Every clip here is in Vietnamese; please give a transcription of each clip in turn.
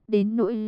Đến nỗi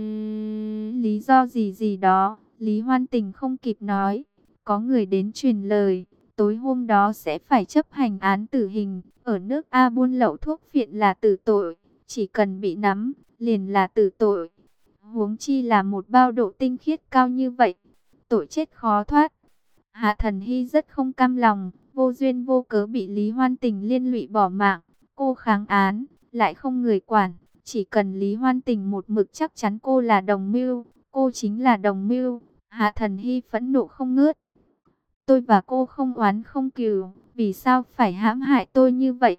lý do gì gì đó, Lý Hoan Tình không kịp nói. Có người đến truyền lời, tối hôm đó sẽ phải chấp hành án tử hình. Ở nước A buôn lậu thuốc phiện là tử tội, chỉ cần bị nắm, liền là tử tội. Huống chi là một bao độ tinh khiết cao như vậy, tội chết khó thoát. Hạ Thần Hy rất không cam lòng, vô duyên vô cớ bị Lý Hoan Tình liên lụy bỏ mạng. Cô kháng án, lại không người quản. Chỉ cần Lý Hoan Tình một mực chắc chắn cô là đồng mưu, cô chính là đồng mưu. Hạ Thần Hy phẫn nộ không ngớt. Tôi và cô không oán không cừu, vì sao phải hãm hại tôi như vậy?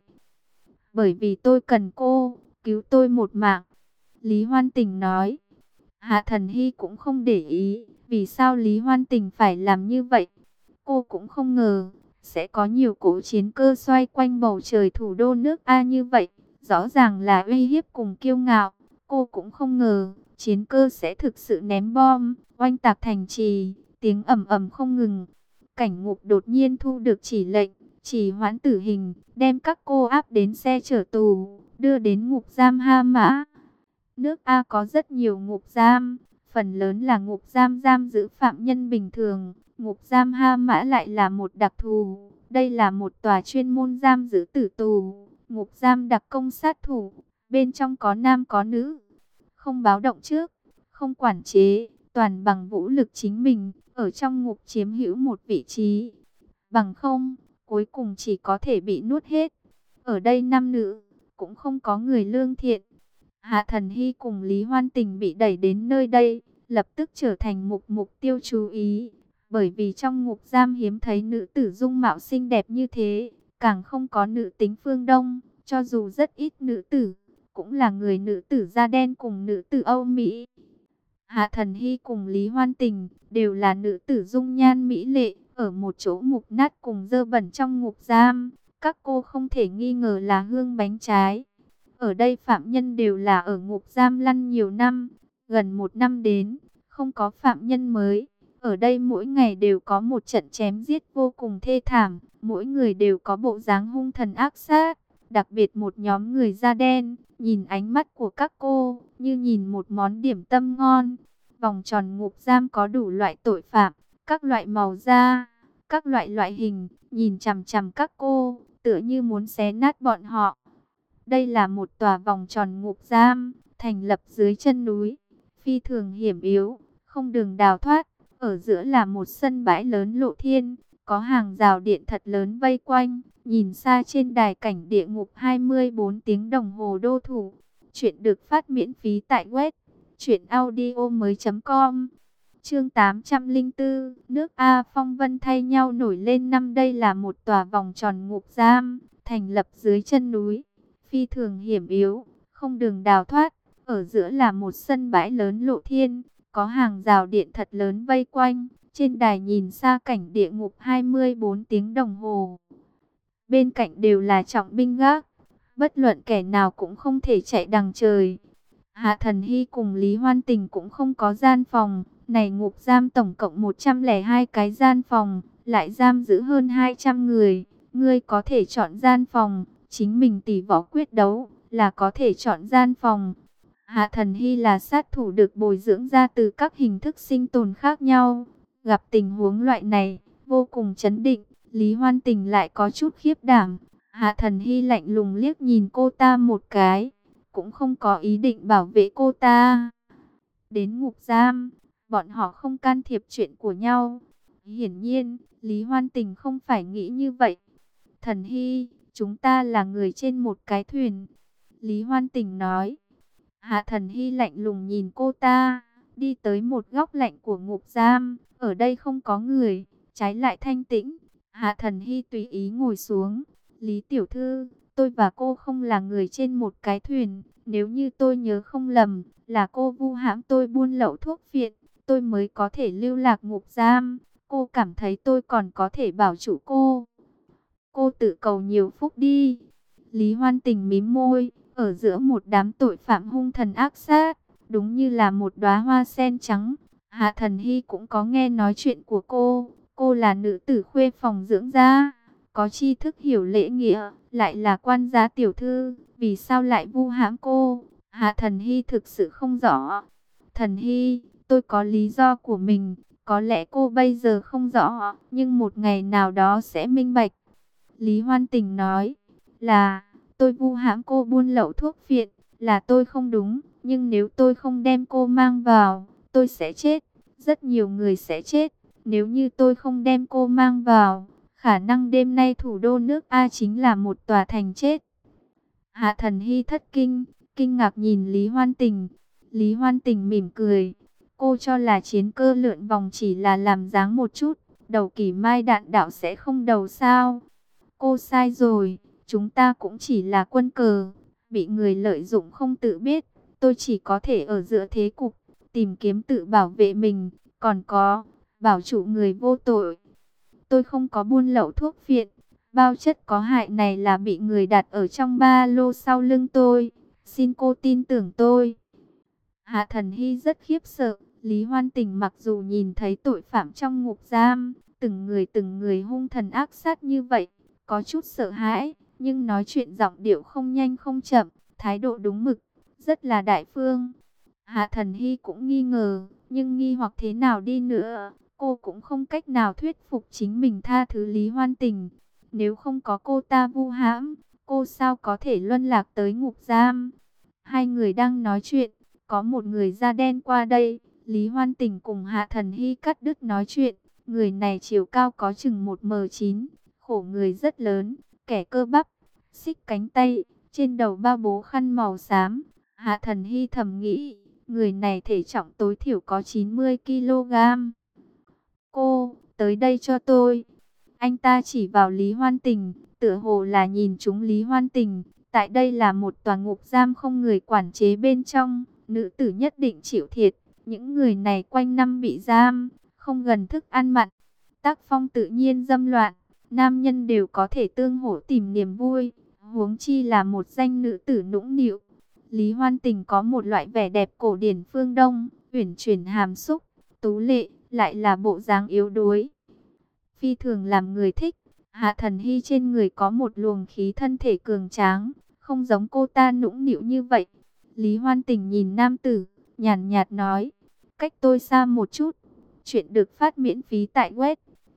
Bởi vì tôi cần cô, cứu tôi một mạng. Lý Hoan Tình nói. Hạ Thần Hy cũng không để ý, vì sao Lý Hoan Tình phải làm như vậy. Cô cũng không ngờ, sẽ có nhiều cỗ chiến cơ xoay quanh bầu trời thủ đô nước A như vậy. Rõ ràng là uy hiếp cùng kiêu ngạo. Cô cũng không ngờ, chiến cơ sẽ thực sự ném bom, oanh tạc thành trì, tiếng ầm ầm không ngừng. Cảnh ngục đột nhiên thu được chỉ lệnh, chỉ hoãn tử hình, đem các cô áp đến xe chở tù, đưa đến ngục giam Ha Mã. Nước A có rất nhiều ngục giam, phần lớn là ngục giam giam giữ phạm nhân bình thường. Ngục giam Ha Mã lại là một đặc thù, đây là một tòa chuyên môn giam giữ tử tù, ngục giam đặc công sát thủ, bên trong có nam có nữ, không báo động trước, không quản chế, toàn bằng vũ lực chính mình, ở trong ngục chiếm hữu một vị trí. Bằng không, cuối cùng chỉ có thể bị nuốt hết. Ở đây nam nữ, cũng không có người lương thiện. Hạ Thần Hy cùng Lý Hoan Tình bị đẩy đến nơi đây, lập tức trở thành mục tiêu chú ý. Bởi vì trong ngục giam hiếm thấy nữ tử dung mạo xinh đẹp như thế, càng không có nữ tính phương Đông, cho dù rất ít nữ tử, cũng là người nữ tử da đen cùng nữ tử Âu Mỹ. Hạ Thần Hy cùng Lý Hoan Tình đều là nữ tử dung nhan mỹ lệ, ở một chỗ mục nát cùng dơ bẩn trong ngục giam, các cô không thể nghi ngờ là hương bánh trái. Ở đây phạm nhân đều là ở ngục giam lăn nhiều năm, gần 1 năm đến, không có phạm nhân mới. Ở đây mỗi ngày đều có một trận chém giết vô cùng thê thảm, mỗi người đều có bộ dáng hung thần ác sát. Đặc biệt một nhóm người da đen, nhìn ánh mắt của các cô, như nhìn một món điểm tâm ngon. Vòng tròn ngục giam có đủ loại tội phạm, các loại màu da, các loại hình, nhìn chằm chằm các cô, tựa như muốn xé nát bọn họ. Đây là một tòa vòng tròn ngục giam, thành lập dưới chân núi, phi thường hiểm yếu, không đường đào thoát. Ở giữa là một sân bãi lớn lộ thiên, có hàng rào điện thật lớn vây quanh, nhìn xa trên đài cảnh địa ngục 24 tiếng đồng hồ đô thủ. Chuyện được phát miễn phí tại web truyệnaudiomoi.com. Chương 804, nước A phong vân thay nhau nổi lên năm. Đây là một tòa vòng tròn ngục giam, thành lập dưới chân núi, phi thường hiểm yếu, không đường đào thoát. Ở giữa là một sân bãi lớn lộ thiên, có hàng rào điện thật lớn vây quanh. Trên đài nhìn xa cảnh địa ngục 24 tiếng đồng hồ. Bên cạnh đều là trọng binh gác, bất luận kẻ nào cũng không thể chạy đằng trời. Hạ Thần Hy cùng Lý Hoan Tình cũng không có gian phòng. Này ngục giam tổng cộng 102 cái gian phòng, lại giam giữ hơn 200 người. Ngươi có thể chọn gian phòng, chính mình tỷ võ quyết đấu là có thể chọn gian phòng. Hạ Thần Hy là sát thủ được bồi dưỡng ra từ các hình thức sinh tồn khác nhau. Gặp tình huống loại này, vô cùng chấn định. Lý Hoan Tình lại có chút khiếp đảm. Hạ Thần Hy lạnh lùng liếc nhìn cô ta một cái, cũng không có ý định bảo vệ cô ta. Đến ngục giam, bọn họ không can thiệp chuyện của nhau. Hiển nhiên, Lý Hoan Tình không phải nghĩ như vậy. Thần Hy, chúng ta là người trên một cái thuyền. Lý Hoan Tình nói. Hạ Thần Hy lạnh lùng nhìn cô ta, đi tới một góc lạnh của ngục giam. Ở đây không có người, trái lại thanh tĩnh. Hạ Thần Hy tùy ý ngồi xuống. Lý tiểu thư, tôi và cô không là người trên một cái thuyền. Nếu như tôi nhớ không lầm, là cô vu hãm tôi buôn lậu thuốc phiện, tôi mới có thể lưu lạc ngục giam. Cô cảm thấy tôi còn có thể bảo chủ cô. Cô tự cầu nhiều phúc đi. Lý Hoan Tình mím môi, ở giữa một đám tội phạm hung thần ác sát, đúng như là một đóa hoa sen trắng. Hạ Thần Hy cũng có nghe nói chuyện của cô. Cô là nữ tử khuê phòng dưỡng gia, có tri thức hiểu lễ nghĩa, lại là quan gia tiểu thư. Vì sao lại vu hãm cô? Hạ Thần Hy thực sự không rõ. Thần Hy, tôi có lý do của mình, có lẽ cô bây giờ không rõ, nhưng một ngày nào đó sẽ minh bạch. Lý Hoan Tình nói, là, tôi vu hãm cô buôn lậu thuốc phiện, là tôi không đúng, nhưng nếu tôi không đem cô mang vào, tôi sẽ chết, rất nhiều người sẽ chết. Nếu như tôi không đem cô mang vào, khả năng đêm nay thủ đô nước A chính là một tòa thành chết. Hạ Thần Hy thất kinh, kinh ngạc nhìn Lý Hoan Tình. Lý Hoan Tình mỉm cười. Cô cho là chiến cơ lượn vòng chỉ là làm dáng một chút, đầu Kỷ Mai đạn đạo sẽ không đầu sao? Cô sai rồi, chúng ta cũng chỉ là quân cờ, bị người lợi dụng không tự biết. Tôi chỉ có thể ở giữa thế cục, tìm kiếm tự bảo vệ mình, còn có, bảo trụ người vô tội. Tôi không có buôn lậu thuốc phiện, bao chất có hại này là bị người đặt ở trong ba lô sau lưng tôi. Xin cô tin tưởng tôi. Hạ Thần Hy rất khiếp sợ. Lý Hoan Tình mặc dù nhìn thấy tội phạm trong ngục giam, từng người hung thần ác sát như vậy, có chút sợ hãi, nhưng nói chuyện giọng điệu không nhanh không chậm, thái độ đúng mực, rất là đại phương. Hạ Thần Hy cũng nghi ngờ, nhưng nghi hoặc thế nào đi nữa, cô cũng không cách nào thuyết phục chính mình tha thứ Lý Hoan Tình. Nếu không có cô ta vu hãm, cô sao có thể luân lạc tới ngục giam? Hai người đang nói chuyện, có một người da đen qua đây. Lý Hoan Tình cùng Hạ Thần Hy cắt đứt nói chuyện. Người này chiều cao có chừng 1m9, khổ người rất lớn, kẻ cơ bắp, xích cánh tay, trên đầu bao bố khăn màu xám. Hạ Thần Hy thầm nghĩ, người này thể trọng tối thiểu có 90 kg. Cô, tới đây cho tôi. Anh ta chỉ vào Lý Hoan Tình, tựa hồ là nhìn chúng Lý Hoan Tình. Tại đây là một tòa ngục giam không người quản chế bên trong, nữ tử nhất định chịu thiệt. Những người này quanh năm bị giam, không gần thức ăn mặn, tác phong tự nhiên dâm loạn, nam nhân đều có thể tương hỗ tìm niềm vui, huống chi là một danh nữ tử nũng nịu. Lý Hoan Tình có một loại vẻ đẹp cổ điển phương Đông, uyển chuyển hàm xúc, tú lệ, lại là bộ dáng yếu đuối, phi thường làm người thích. Hạ Thần Hy trên người có một luồng khí thân thể cường tráng, không giống cô ta nũng nịu như vậy. Lý Hoan Tình nhìn nam tử, nhàn nhạt nói, cách tôi xa một chút. Chuyện được phát miễn phí tại web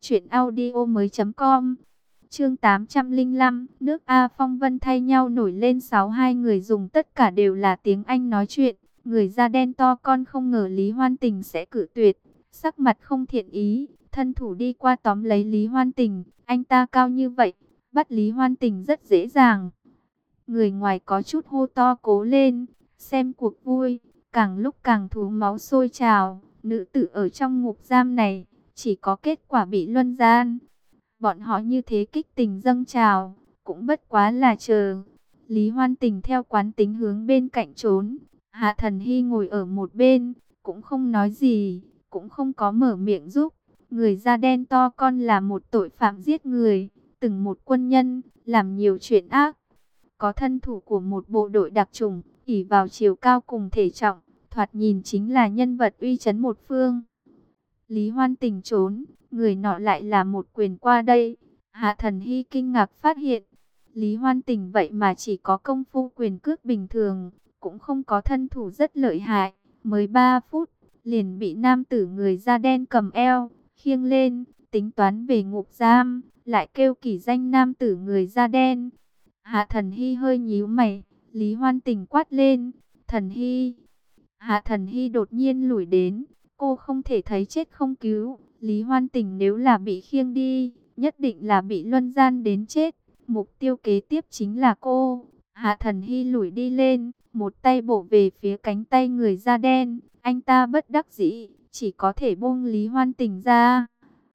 truyệnaudiomoi.com. Chương 805, nước A phong vân thay nhau nổi lên, 62 người dùng tất cả đều là tiếng Anh nói chuyện. Người da đen to con không ngờ Lý Hoan Tình sẽ cự tuyệt, sắc mặt không thiện ý, thân thủ đi qua tóm lấy Lý Hoan Tình. Anh ta cao như vậy, bắt Lý Hoan Tình rất dễ dàng. Người ngoài có chút hô to cố lên, xem cuộc vui, càng lúc càng thú máu sôi trào. Nữ tử ở trong ngục giam này, chỉ có kết quả bị luân gian. Bọn họ như thế kích tình dâng trào, cũng bất quá là chờ. Lý Hoan Tình theo quán tính hướng bên cạnh trốn. Hạ Thần Hy ngồi ở một bên, cũng không nói gì, cũng không có mở miệng giúp. Người da đen to con là một tội phạm giết người, từng một quân nhân, làm nhiều chuyện ác. Có thân thủ của một bộ đội đặc chủng, ỷ vào chiều cao cùng thể trọng, thoạt nhìn chính là nhân vật uy chấn một phương. Lý Hoan Tình trốn, người nọ lại là một quyền qua đây. Hạ Thần Hy kinh ngạc phát hiện, Lý Hoan Tình vậy mà chỉ có công phu quyền cước bình thường, cũng không có thân thủ rất lợi hại. Mới 3 phút, liền bị nam tử người da đen cầm eo, khiêng lên, tính toán về ngục giam, lại kêu kỷ danh nam tử người da đen. Hạ Thần Hy hơi nhíu mày, Lý Hoan Tình quát lên, Thần Hy. Hạ Thần Hy đột nhiên lùi đến, cô không thể thấy chết không cứu. Lý Hoan Tình nếu là bị khiêng đi, nhất định là bị luân gian đến chết. Mục tiêu kế tiếp chính là cô. Hạ Thần Hy lùi đi lên, một tay bổ về phía cánh tay người da đen. Anh ta bất đắc dĩ, chỉ có thể buông Lý Hoan Tình ra.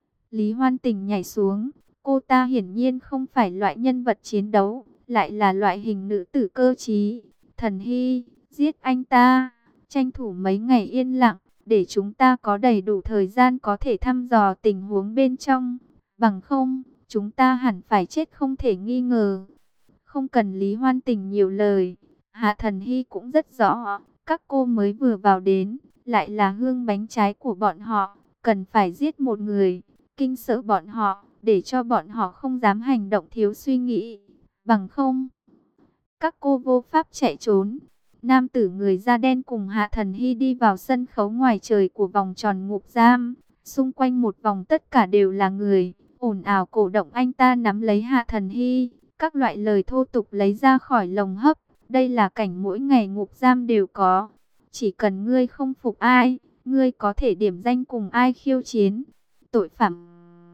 Lý Hoan Tình nhảy xuống, cô ta hiển nhiên không phải loại nhân vật chiến đấu, lại là loại hình nữ tử cơ trí. Thần Hy, giết anh ta, tranh thủ mấy ngày yên lặng, để chúng ta có đầy đủ thời gian có thể thăm dò tình huống bên trong. Bằng không, chúng ta hẳn phải chết không thể nghi ngờ. Không cần Lý Hoan Tình nhiều lời, Hạ Thần Hy cũng rất rõ, các cô mới vừa vào đến, lại là hương bánh trái của bọn họ, cần phải giết một người, kinh sợ bọn họ, để cho bọn họ không dám hành động thiếu suy nghĩ. Bằng không, các cô vô pháp chạy trốn. nam tử người da đen cùng Hạ Thần Hy đi vào sân khấu ngoài trời của vòng tròn ngục giam. Xung quanh một vòng tất cả đều là người, ồn ào cổ động anh ta nắm lấy Hạ Thần Hy. Các loại lời thô tục lấy ra khỏi lồng hấp. Đây là cảnh mỗi ngày ngục giam đều có. Chỉ cần ngươi không phục ai, ngươi có thể điểm danh cùng ai khiêu chiến. Tội phạm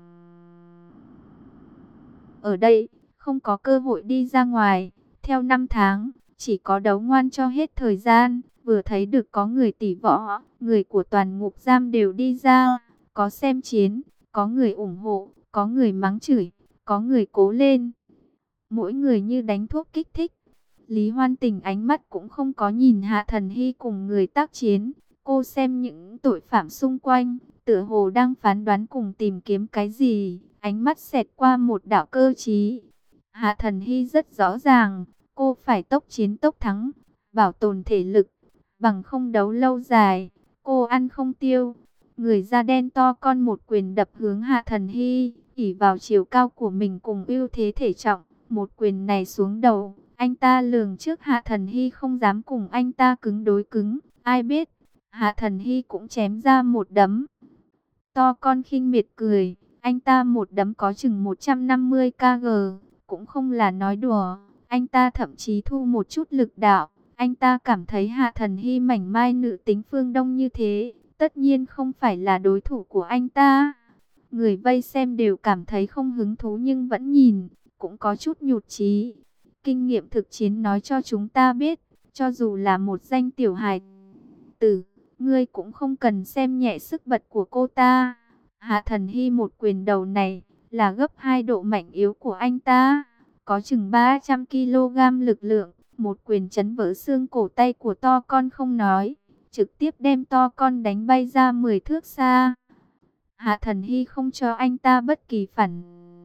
ở đây không có cơ hội đi ra ngoài. Theo năm tháng, chỉ có đấu ngoan cho hết thời gian. Vừa thấy được có người tỷ võ, người của toàn ngục giam đều đi ra. Có xem chiến, có người ủng hộ, có người mắng chửi, có người cố lên. Mỗi người như đánh thuốc kích thích. Lý Hoan Tình ánh mắt cũng không có nhìn Hạ Thần Hy cùng người tác chiến. Cô xem những tội phạm xung quanh, tựa hồ đang phán đoán cùng tìm kiếm cái gì. Ánh mắt xẹt qua một đạo cơ trí. Hạ Thần Hy rất rõ ràng, cô phải tốc chiến tốc thắng, bảo tồn thể lực, bằng không đấu lâu dài, cô ăn không tiêu. Người da đen to con một quyền đập hướng Hạ Thần Hy, ỷ vào chiều cao của mình cùng ưu thế thể trọng, một quyền này xuống đầu. Anh ta lường trước Hạ Thần Hy không dám cùng anh ta cứng đối cứng, ai biết, Hạ Thần Hy cũng chém ra một đấm. To con khinh miệt cười, anh ta một đấm có chừng 150 kg, cũng không là nói đùa. Anh ta thậm chí thu một chút lực đạo, anh ta cảm thấy Hạ Thần Hy mảnh mai nữ tính phương Đông như thế, tất nhiên không phải là đối thủ của anh ta. Người vây xem đều cảm thấy không hứng thú nhưng vẫn nhìn, cũng có chút nhụt chí. Kinh nghiệm thực chiến nói cho chúng ta biết, cho dù là một danh tiểu hài tử, ngươi cũng không cần xem nhẹ sức bật của cô ta. Hạ Thần Hy một quyền đầu này là gấp 2 độ mạnh yếu của anh ta, có chừng 300 kg lực lượng, một quyền chấn vỡ xương cổ tay của to con không nói, trực tiếp đem to con đánh bay ra 10 thước xa. Hạ Thần Hy không cho anh ta bất kỳ phản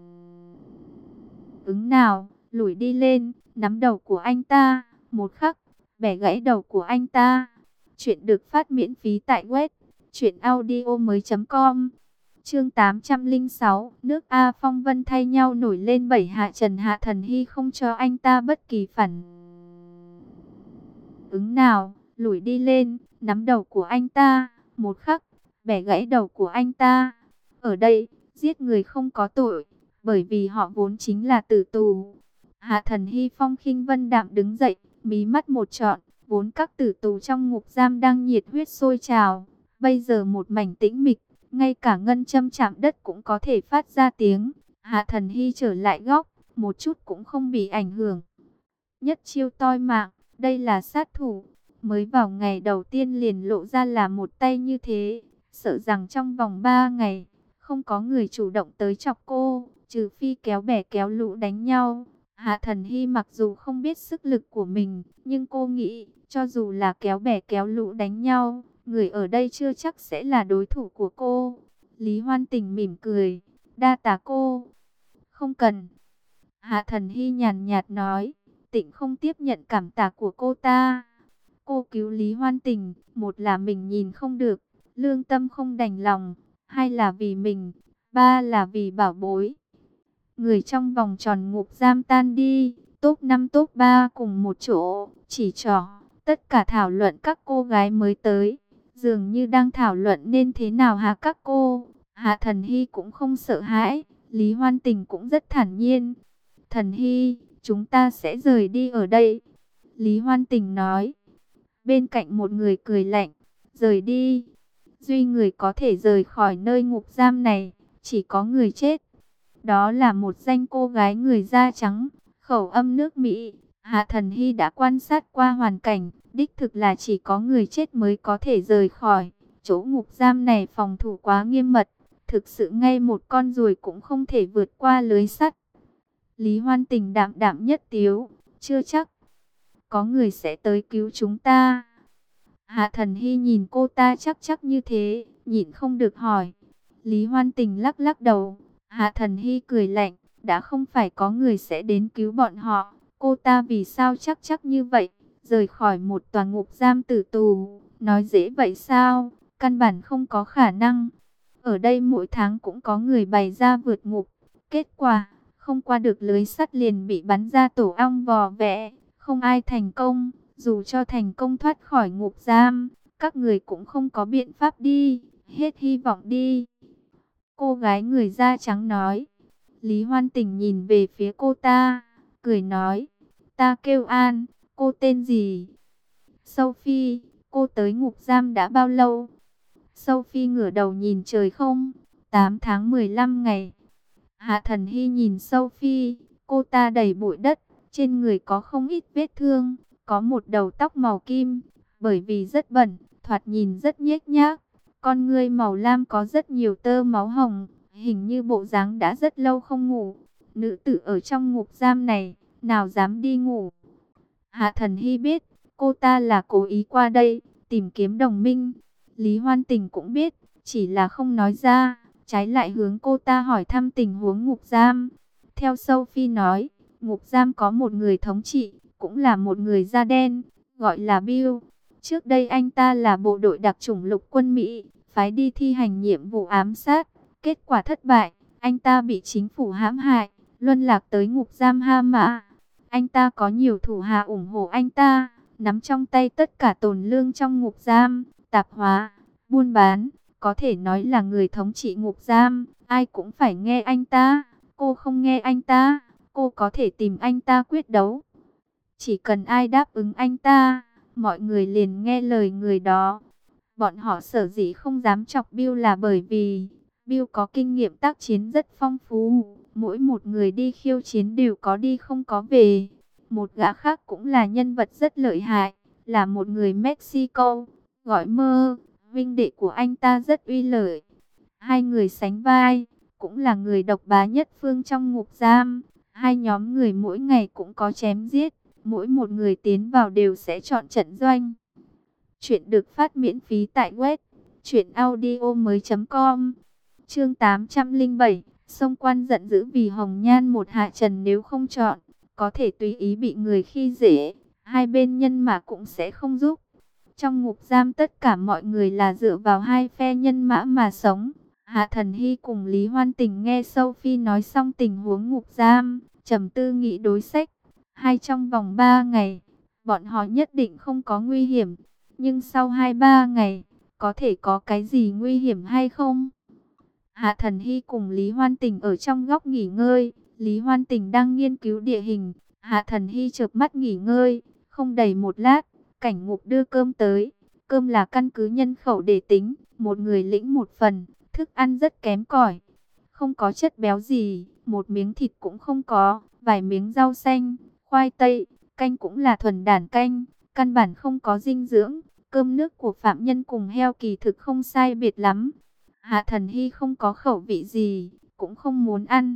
ứng nào, lùi đi lên, nắm đầu của anh ta, một khắc, bẻ gãy đầu của anh ta. Chuyện được phát miễn phí tại web truyệnaudiomoi.com. Chương 806, nước A phong vân thay nhau nổi lên bảy hạ trần. Hạ Thần Hy không cho anh ta bất kỳ phản ứng nào, lùi đi lên, nắm đầu của anh ta, một khắc, bẻ gãy đầu của anh ta. Ở đây, giết người không có tội, bởi vì họ vốn chính là tử tù. Hạ Thần Hy phong khinh vân đạm đứng dậy, mí mắt một trọn, vốn các tử tù trong ngục giam đang nhiệt huyết sôi trào, bây giờ một mảnh tĩnh mịch, ngay cả ngân châm chạm đất cũng có thể phát ra tiếng. Hạ Thần Hy trở lại góc, một chút cũng không bị ảnh hưởng. Nhất chiêu toi mạng, đây là sát thủ, mới vào ngày đầu tiên liền lộ ra là một tay như thế, sợ rằng trong vòng 3 ngày, không có người chủ động tới chọc cô, trừ phi kéo bè kéo lũ đánh nhau. Hạ Thần Hy mặc dù không biết sức lực của mình, nhưng cô nghĩ, cho dù là kéo bè kéo lũ đánh nhau, người ở đây chưa chắc sẽ là đối thủ của cô. Lý Hoan Tình mỉm cười, đa tạ cô. Không cần. Hạ Thần Hy nhàn nhạt nói, Tịnh không tiếp nhận cảm tạ của cô ta. Cô cứu Lý Hoan Tình, một là mình nhìn không được, lương tâm không đành lòng, hai là vì mình, ba là vì bảo bối. Người trong vòng tròn ngục giam tan đi, top 5 top 3 cùng một chỗ, chỉ trỏ, tất cả thảo luận các cô gái mới tới. Dường như đang thảo luận nên thế nào hả các cô. Hạ Thần Hy cũng không sợ hãi, Lý Hoan Tình cũng rất thản nhiên. Thần Hy, chúng ta sẽ rời đi ở đây. Lý Hoan Tình nói. Bên cạnh một người cười lạnh, rời đi. Duy người có thể rời khỏi nơi ngục giam này, chỉ có người chết. Đó là một danh cô gái người da trắng, khẩu âm nước Mỹ. Hạ Thần Hy đã quan sát qua hoàn cảnh, đích thực là chỉ có người chết mới có thể rời khỏi. Chỗ ngục giam này phòng thủ quá nghiêm mật, thực sự ngay một con ruồi cũng không thể vượt qua lưới sắt. Lý Hoan Tình đạm đạm nhất tiếu, chưa chắc. Có người sẽ tới cứu chúng ta. Hạ Thần Hy nhìn cô ta chắc chắc như thế, nhịn không được hỏi. Lý Hoan Tình lắc lắc đầu. Hạ Thần Hy cười lạnh, đã không phải có người sẽ đến cứu bọn họ. Cô ta vì sao chắc chắc như vậy, rời khỏi một tòa ngục giam tử tù, nói dễ vậy sao, căn bản không có khả năng. Ở đây mỗi tháng cũng có người bày ra vượt ngục, kết quả, không qua được lưới sắt liền bị bắn ra tổ ong vò vẽ, không ai thành công, Dù cho thành công thoát khỏi ngục giam, các người cũng không có biện pháp đi, hết hy vọng đi. Cô gái người da trắng nói. Lý Hoan Tình nhìn về phía cô ta, cười nói, ta kêu An, cô tên gì? Sophie, cô tới ngục giam đã bao lâu? Sophie ngửa đầu nhìn trời không, 8 tháng 15 ngày. Hạ Thần Hy nhìn Sophie, cô ta đầy bụi đất, trên người có không ít vết thương, có một đầu tóc màu kim, bởi vì rất bẩn, thoạt nhìn rất nhếch nhác. Con ngươi màu lam có rất nhiều tơ máu hồng, hình như bộ dáng đã rất lâu không ngủ. Nữ tử ở trong ngục giam này, nào dám đi ngủ. Hạ Thần Hy biết, cô ta là cố ý qua đây, tìm kiếm đồng minh. Lý Hoan Tình cũng biết, chỉ là không nói ra, trái lại hướng cô ta hỏi thăm tình huống ngục giam. Theo Sophie nói, ngục giam có một người thống trị, cũng là một người da đen, gọi là Bill. Trước đây anh ta là bộ đội đặc chủng lục quân Mỹ, phái đi thi hành nhiệm vụ ám sát. Kết quả thất bại, anh ta bị chính phủ hãm hại, luân lạc tới ngục giam Hama. Anh ta có nhiều thủ hạ ủng hộ anh ta, nắm trong tay tất cả tồn lương trong ngục giam, tạp hóa, buôn bán, có thể nói là người thống trị ngục giam, ai cũng phải nghe anh ta. Cô không nghe anh ta, cô có thể tìm anh ta quyết đấu. Chỉ cần ai đáp ứng anh ta, mọi người liền nghe lời người đó. Bọn họ sở dĩ không dám chọc Bill là bởi vì Bill có kinh nghiệm tác chiến rất phong phú. Mỗi một người đi khiêu chiến đều có đi không có về. Một gã khác cũng là nhân vật rất lợi hại, là một người Mexico, gọi Mơ. Vinh đệ của anh ta rất uy lợi. Hai người sánh vai, cũng là người độc bá nhất phương trong ngục giam. Hai nhóm người mỗi ngày cũng có chém giết, mỗi một người tiến vào đều sẽ chọn trận doanh. Chuyện được phát miễn phí tại web truyệnaudiomoi.com. Chương 807, Song Quan giận dữ vì Hồng Nhan một hạ trần, nếu không chọn, có thể tùy ý bị người khi dễ, hai bên nhân mã cũng sẽ không giúp. Trong ngục giam tất cả mọi người là dựa vào hai phe nhân mã mà sống. Hạ Thần Hy cùng Lý Hoan Tình nghe Sophie nói xong tình huống ngục giam, trầm tư nghĩ đối sách. Trong vòng 3 ngày, bọn họ nhất định không có nguy hiểm. Nhưng sau 2-3 ngày, có thể có cái gì nguy hiểm hay không? Hạ Thần Hy cùng Lý Hoan Tình ở trong góc nghỉ ngơi. Lý Hoan Tình đang nghiên cứu địa hình. Hạ Thần Hy chợp mắt nghỉ ngơi. Không đầy một lát, cảnh ngục đưa cơm tới. Cơm là căn cứ nhân khẩu để tính, một người lĩnh một phần. Thức ăn rất kém cỏi, không có chất béo gì, một miếng thịt cũng không có, vài miếng rau xanh, khoai tây, canh cũng là thuần đản canh, căn bản không có dinh dưỡng. Cơm nước của phạm nhân cùng heo kỳ thực không sai biệt lắm. Hạ Thần Hy không có khẩu vị gì, cũng không muốn ăn.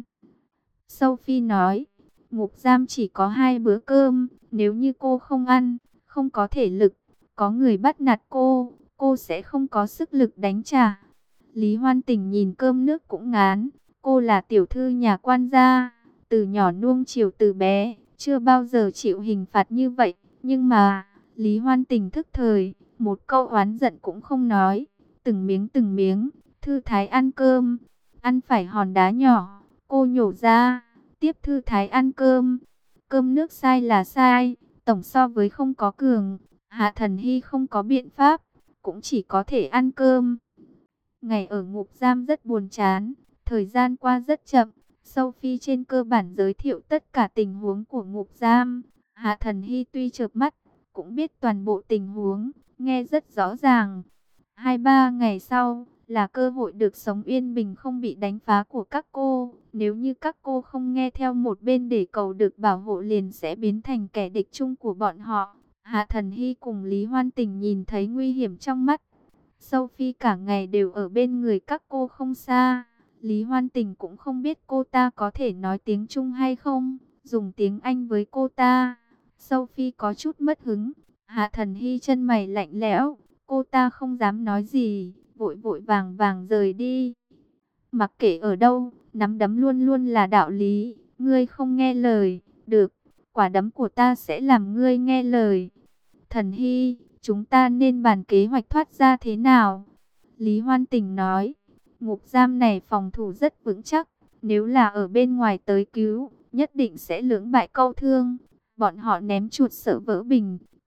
Sophie nói, ngục giam chỉ có 2 bữa cơm, nếu như cô không ăn, không có thể lực, có người bắt nạt cô sẽ không có sức lực đánh trả. Lý Hoan Tình nhìn cơm nước cũng ngán, cô là tiểu thư nhà quan gia, từ nhỏ nuông chiều từ bé, chưa bao giờ chịu hình phạt như vậy, nhưng mà Lý Hoan Tình thức thời, một câu oán giận cũng không nói, từng miếng, thư thái ăn cơm, ăn phải hòn đá nhỏ, cô nhổ ra, tiếp thư thái ăn cơm. Cơm nước sai là sai, tổng so với không có cường. Hạ Thần Hy không có biện pháp, cũng chỉ có thể ăn cơm. Ngày ở ngục giam rất buồn chán, thời gian qua rất chậm. Sophie trên cơ bản giới thiệu tất cả tình huống của ngục giam. Hạ Thần Hy tuy chợp mắt, cũng biết toàn bộ tình huống, nghe rất rõ ràng. 2-3 ngày sau là cơ hội được sống yên bình không bị đánh phá của các cô. Nếu như các cô không nghe theo một bên để cầu được bảo hộ liền sẽ biến thành kẻ địch chung của bọn họ. Hạ Thần Hy cùng Lý Hoan Tình nhìn thấy nguy hiểm trong mắt. Sophie cả ngày đều ở bên người các cô không xa. Lý Hoan Tình cũng không biết cô ta có thể nói tiếng Trung hay không, dùng tiếng Anh với cô ta. Sophie có chút mất hứng. Hạ Thần Hy chân mày lạnh lẽo, cô ta không dám nói gì, vội vội vàng vàng rời đi. Mặc kệ ở đâu, nắm đấm luôn luôn là đạo lý. Ngươi không nghe lời, được, quả đấm của ta sẽ làm ngươi nghe lời. Thần Hy, chúng ta nên bàn kế hoạch thoát ra thế nào? Lý Hoan Tình nói, ngục giam này phòng thủ rất vững chắc, nếu là ở bên ngoài tới cứu, nhất định sẽ lưỡng bại câu thương. Bọn họ ném chuột sợ vỡ bình,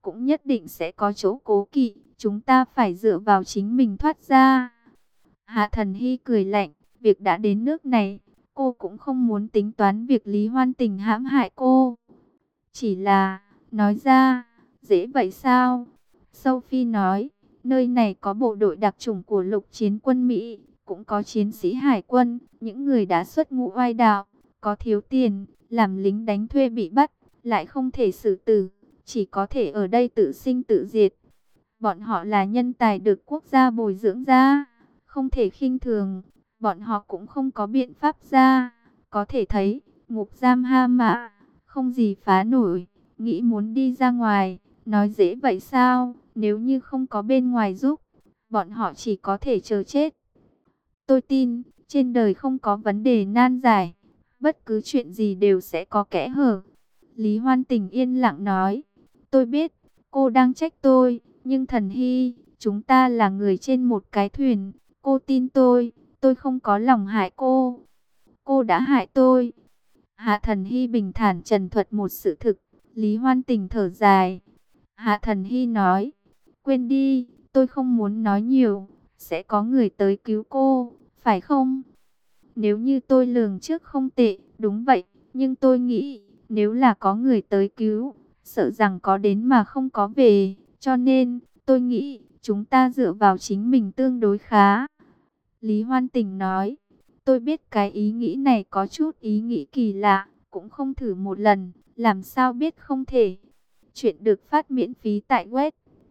cũng nhất định sẽ có chỗ cố kỵ. Chúng ta phải dựa vào chính mình thoát ra. Hạ Thần Hy cười lạnh, việc đã đến nước này, cô cũng không muốn tính toán việc Lý Hoan Tình hãm hại cô. Chỉ là, nói ra, dễ vậy sao? Sophie nói, nơi này có bộ đội đặc chủng của lục chiến quân Mỹ, cũng có chiến sĩ hải quân, những người đã xuất ngũ oai đạo, có thiếu tiền, làm lính đánh thuê bị bắt, lại không thể xử tử, chỉ có thể ở đây tự sinh tự diệt. Bọn họ là nhân tài được quốc gia bồi dưỡng ra, không thể khinh thường, bọn họ cũng không có biện pháp ra. Có thể thấy, ngục giam Ha Mã, không gì phá nổi, nghĩ muốn đi ra ngoài, nói dễ vậy sao, nếu như không có bên ngoài giúp, bọn họ chỉ có thể chờ chết. Tôi tin, trên đời không có vấn đề nan giải, bất cứ chuyện gì đều sẽ có kẽ hở. Lý Hoan Tình yên lặng nói, tôi biết, cô đang trách tôi, nhưng Thần Hy, chúng ta là người trên một cái thuyền, cô tin tôi không có lòng hại cô. Cô đã hại tôi. Hạ Thần Hy bình thản trần thuật một sự thực. Lý Hoan Tình thở dài. Hạ Thần Hy nói, quên đi, tôi không muốn nói nhiều, sẽ có người tới cứu cô, phải không? Nếu như tôi lường trước không tệ, đúng vậy, nhưng tôi nghĩ, nếu là có người tới cứu, sợ rằng có đến mà không có về, cho nên, tôi nghĩ, chúng ta dựa vào chính mình tương đối khá. Lý Hoan Tình nói, tôi biết cái ý nghĩ này có chút ý nghĩ kỳ lạ, cũng không thử một lần, làm sao biết không thể. Chuyện được phát miễn phí tại web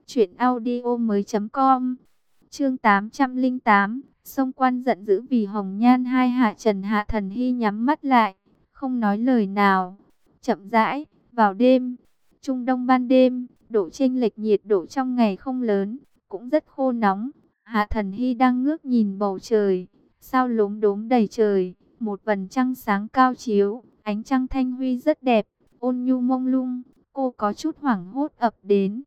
truyệnaudiomoi.com. Chương 808, Song Quan giận dữ vì Hồng Nhan hai hạ trần. Hạ Thần Hy nhắm mắt lại, không nói lời nào. Chậm rãi, vào đêm, Trung Đông ban đêm, độ chênh lệch nhiệt độ trong ngày không lớn, cũng rất khô nóng. Hạ Thần Hy đang ngước nhìn bầu trời, sao lốm đốm đầy trời, một vầng trăng sáng cao chiếu, ánh trăng thanh huy rất đẹp, ôn nhu mông lung, cô có chút hoảng hốt ập đến.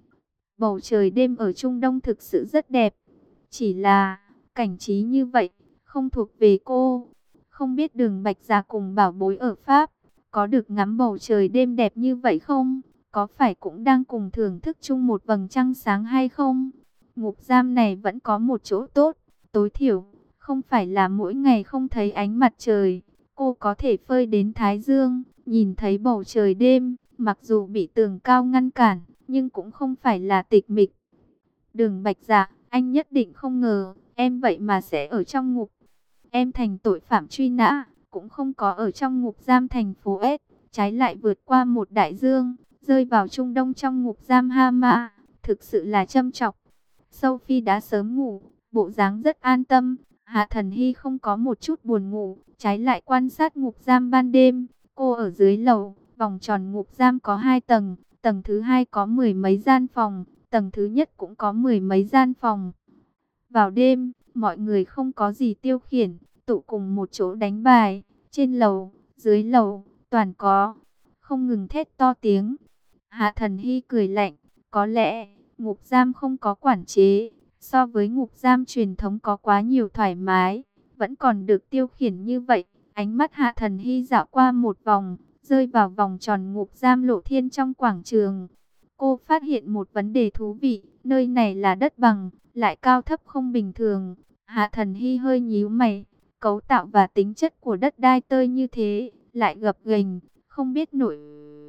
Bầu trời đêm ở Trung Đông thực sự rất đẹp, chỉ là cảnh trí như vậy không thuộc về cô. Không biết Đường Bạch Già cùng Bảo Bối ở Pháp có được ngắm bầu trời đêm đẹp như vậy không? Có phải cũng đang cùng thưởng thức chung một vầng trăng sáng hay không? Ngục giam này vẫn có một chỗ tốt, tối thiểu không phải là mỗi ngày không thấy ánh mặt trời, cô có thể phơi đến Thái Dương, nhìn thấy bầu trời đêm, mặc dù bị tường cao ngăn cản, nhưng cũng không phải là tịch mịch. Đường Bạch Dạ, anh nhất định không ngờ, em vậy mà sẽ ở trong ngục. Em thành tội phạm truy nã, cũng không có ở trong ngục giam thành phố S, trái lại vượt qua một đại dương, rơi vào Trung Đông trong ngục giam Ha Mã, thực sự là châm chọc. Sophie đã sớm ngủ, bộ dáng rất an tâm. Hạ Thần Hy không có một chút buồn ngủ, trái lại quan sát ngục giam ban đêm. Cô ở dưới lầu, vòng tròn ngục giam có 2 tầng, tầng thứ 2 có 10 mấy gian phòng, tầng thứ nhất cũng có 10 mấy gian phòng. Vào đêm, mọi người không có gì tiêu khiển, tụ cùng một chỗ đánh bài, trên lầu, dưới lầu, toàn có, không ngừng thét to tiếng. Hạ Thần Hy cười lạnh, có lẽ ngục giam không có quản chế, so với ngục giam truyền thống có quá nhiều thoải mái, vẫn còn được tiêu khiển như vậy. Ánh mắt Hạ Thần Hy dạo qua một vòng, rơi vào vòng tròn ngục giam Lộ Thiên trong quảng trường. Cô phát hiện một vấn đề thú vị, nơi này là đất bằng, lại cao thấp không bình thường. Hạ Thần Hy hơi nhíu mày, cấu tạo và tính chất của đất đai tơi như thế, lại gập ghềnh, không biết nội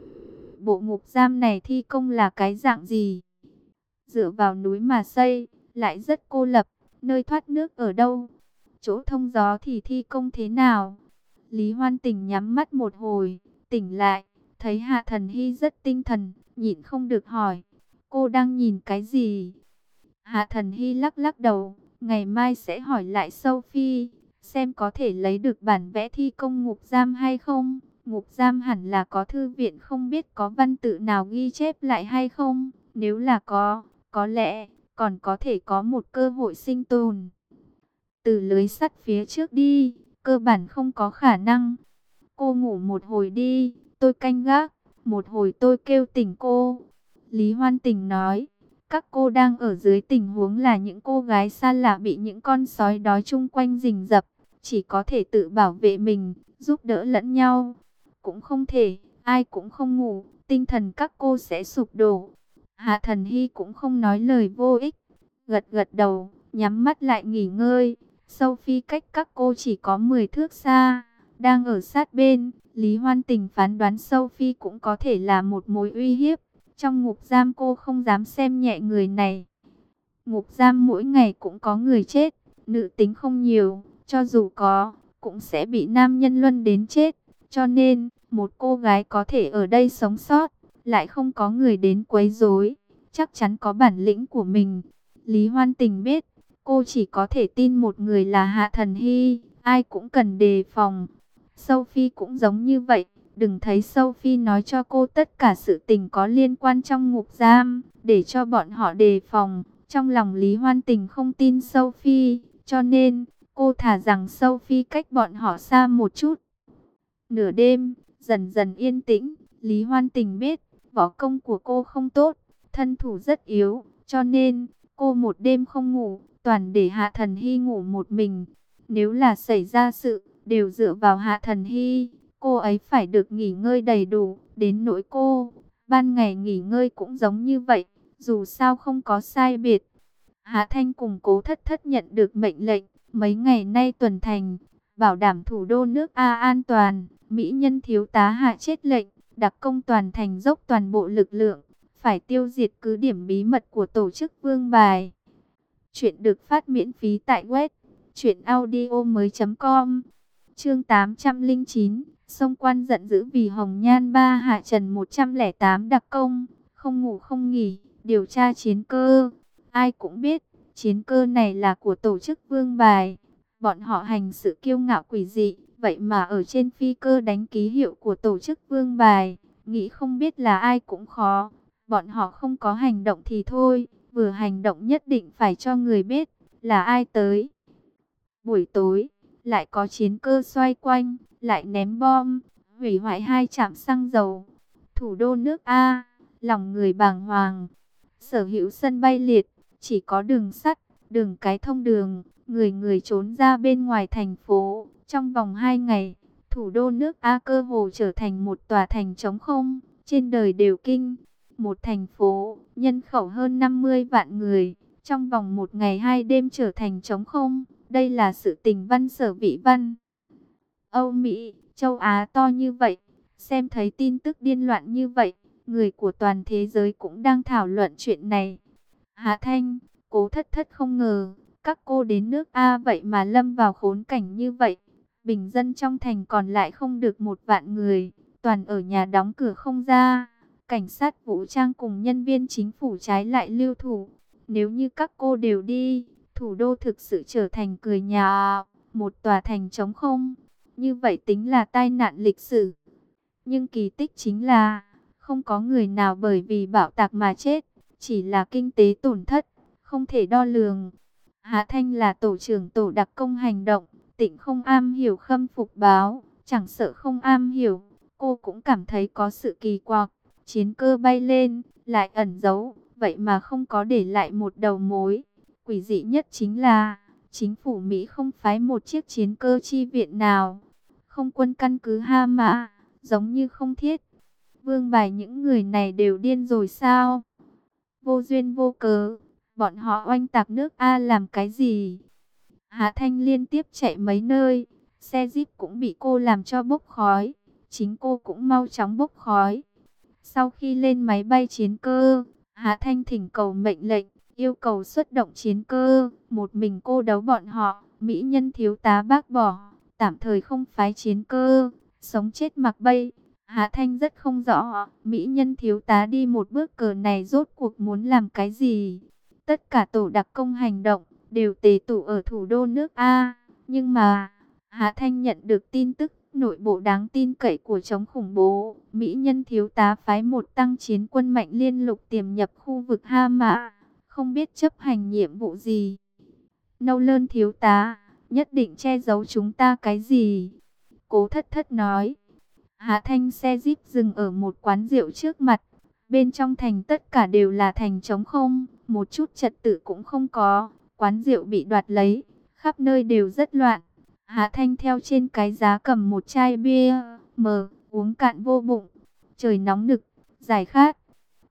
bộ ngục giam này thi công là cái dạng gì. Dựa vào núi mà xây, lại rất cô lập, nơi thoát nước ở đâu, chỗ thông gió thì thi công thế nào. Lý Hoan Tình nhắm mắt một hồi, tỉnh lại, thấy Hạ Thần Hy rất tinh thần, nhịn không được hỏi, cô đang nhìn cái gì? Hạ Thần Hy lắc lắc đầu, ngày mai sẽ hỏi lại Sophie, xem có thể lấy được bản vẽ thi công ngục giam hay không. Ngục giam hẳn là có thư viện, không biết có văn tự nào ghi chép lại hay không. Nếu là có lẽ còn có thể có một cơ hội sinh tồn. Từ lưới sắt phía trước đi, cơ bản không có khả năng. Cô ngủ một hồi đi, tôi canh gác, một hồi tôi kêu tỉnh cô. Lý Hoan Tình nói, các cô đang ở dưới tình huống là những cô gái xa lạ bị những con sói đói chung quanh rình rập, chỉ có thể tự bảo vệ mình, giúp đỡ lẫn nhau. Cũng không thể, ai cũng không ngủ, tinh thần các cô sẽ sụp đổ. Hạ Thần Hy cũng không nói lời vô ích, gật gật đầu, nhắm mắt lại nghỉ ngơi. Sophie cách các cô chỉ có 10 thước xa, đang ở sát bên. Lý Hoan Tình phán đoán Sophie cũng có thể là một mối uy hiếp. Trong ngục giam cô không dám xem nhẹ người này. Ngục giam mỗi ngày cũng có người chết, nữ tính không nhiều, cho dù có, cũng sẽ bị nam nhân luân đến chết. Cho nên, một cô gái có thể ở đây sống sót, lại không có người đến quấy rối, chắc chắn có bản lĩnh của mình. Lý Hoan Tình biết, cô chỉ có thể tin một người là Hạ Thần Hy, ai cũng cần đề phòng. Sophie cũng giống như vậy, đừng thấy Sophie nói cho cô tất cả sự tình có liên quan trong ngục giam, để cho bọn họ đề phòng. Trong lòng Lý Hoan Tình không tin Sophie, cho nên cô thà rằng Sophie cách bọn họ xa một chút. Nửa đêm, dần dần yên tĩnh, Lý Hoan Tình biết, võ công của cô không tốt, thân thủ rất yếu, cho nên cô một đêm không ngủ, toàn để Hạ Thần Hy ngủ một mình. Nếu là xảy ra sự, đều dựa vào Hạ Thần Hy, cô ấy phải được nghỉ ngơi đầy đủ, đến nỗi cô, ban ngày nghỉ ngơi cũng giống như vậy, dù sao không có sai biệt. Hạ Thanh cùng Cố Thất Thất nhận được mệnh lệnh, mấy ngày nay tuần thành, bảo đảm thủ đô nước A an toàn. Mỹ nhân thiếu tá Hạ chết lệnh, đặc công toàn thành dốc toàn bộ lực lượng, phải tiêu diệt cứ điểm bí mật của tổ chức Vương Bài. Chuyện được phát miễn phí tại web truyệnaudiomoi.com. Chương 809, Sông Quan giận dữ vì Hồng Nhan Ba Hạ Trần 108 đặc công, không ngủ không nghỉ, điều tra chiến cơ. Ai cũng biết, chiến cơ này là của tổ chức Vương Bài. Bọn họ hành sự kiêu ngạo quỷ dị, vậy mà ở trên phi cơ đánh ký hiệu của tổ chức Vương Bài, nghĩ không biết là ai cũng khó. Bọn họ không có hành động thì thôi, vừa hành động nhất định phải cho người biết là ai tới. Buổi tối, lại có chiến cơ xoay quanh, lại ném bom, hủy hoại 2 trạm xăng dầu. Thủ đô nước A, lòng người bàng hoàng. Sở hữu sân bay liệt, chỉ có đường sắt, đường cái thông đường, người người trốn ra bên ngoài thành phố. Trong vòng 2 ngày, thủ đô nước A cơ hồ trở thành một tòa thành trống không, trên đời đều kinh. Một thành phố, nhân khẩu hơn 50 vạn người, trong vòng 1 ngày 2 đêm trở thành trống không. Đây là sự tình văn sở vị văn. Âu Mỹ, châu Á to như vậy, xem thấy tin tức điên loạn như vậy, người của toàn thế giới cũng đang thảo luận chuyện này. Hạ Thanh, Cố Thất Thất không ngờ, các cô đến nước A vậy mà lâm vào khốn cảnh như vậy. Bình dân trong thành còn lại không được 1 vạn người, toàn ở nhà đóng cửa không ra. Cảnh sát vũ trang cùng nhân viên chính phủ trái lại lưu thủ. Nếu như các cô đều đi, thủ đô thực sự trở thành cười nhà, một tòa thành trống không. Như vậy tính là tai nạn lịch sử. Nhưng kỳ tích chính là, không có người nào bởi vì bạo tạc mà chết, chỉ là kinh tế tổn thất, không thể đo lường. Hạ Thanh là tổ trưởng tổ đặc công hành động, Tịnh không am hiểu khâm phục báo, chẳng sợ không am hiểu, cô cũng cảm thấy có sự kỳ quặc. Chiến cơ bay lên, lại ẩn giấu, vậy mà không có để lại một đầu mối. Quỷ dị nhất chính là, chính phủ Mỹ không phái một chiếc chiến cơ chi viện nào. Không quân căn cứ Hama, giống như không thiết. Vương Bài những người này đều điên rồi sao? Vô duyên vô cớ, bọn họ oanh tạc nước A làm cái gì? Hạ Thanh liên tiếp chạy mấy nơi, xe Jeep cũng bị cô làm cho bốc khói. Chính cô cũng mau chóng bốc khói. Sau khi lên máy bay chiến cơ, Hạ Thanh thỉnh cầu mệnh lệnh, yêu cầu xuất động chiến cơ. Một mình cô đấu bọn họ, mỹ nhân thiếu tá bác bỏ, tạm thời không phái chiến cơ, sống chết mặc bay. Hạ Thanh rất không rõ, mỹ nhân thiếu tá đi một bước cờ này rốt cuộc muốn làm cái gì. Tất cả tổ đặc công hành động, đều tề tụ ở thủ đô nước A. Nhưng mà, Hạ Thanh nhận được tin tức, nội bộ đáng tin cậy của chống khủng bố. Mỹ nhân thiếu tá phái một tăng chiến quân mạnh liên lục tiềm nhập khu vực Hama, không biết chấp hành nhiệm vụ gì. Nâu Lơn thiếu tá, nhất định che giấu chúng ta cái gì? Cố Thất Thất nói. Hạ Thanh xe Jeep dừng ở một quán rượu trước mặt. Bên trong thành tất cả đều là thành trống không, một chút trật tự cũng không có. Quán rượu bị đoạt lấy, khắp nơi đều rất loạn. Hạ Thanh theo trên cái giá cầm một chai bia, uống cạn vô bụng. Trời nóng nực, giải khát.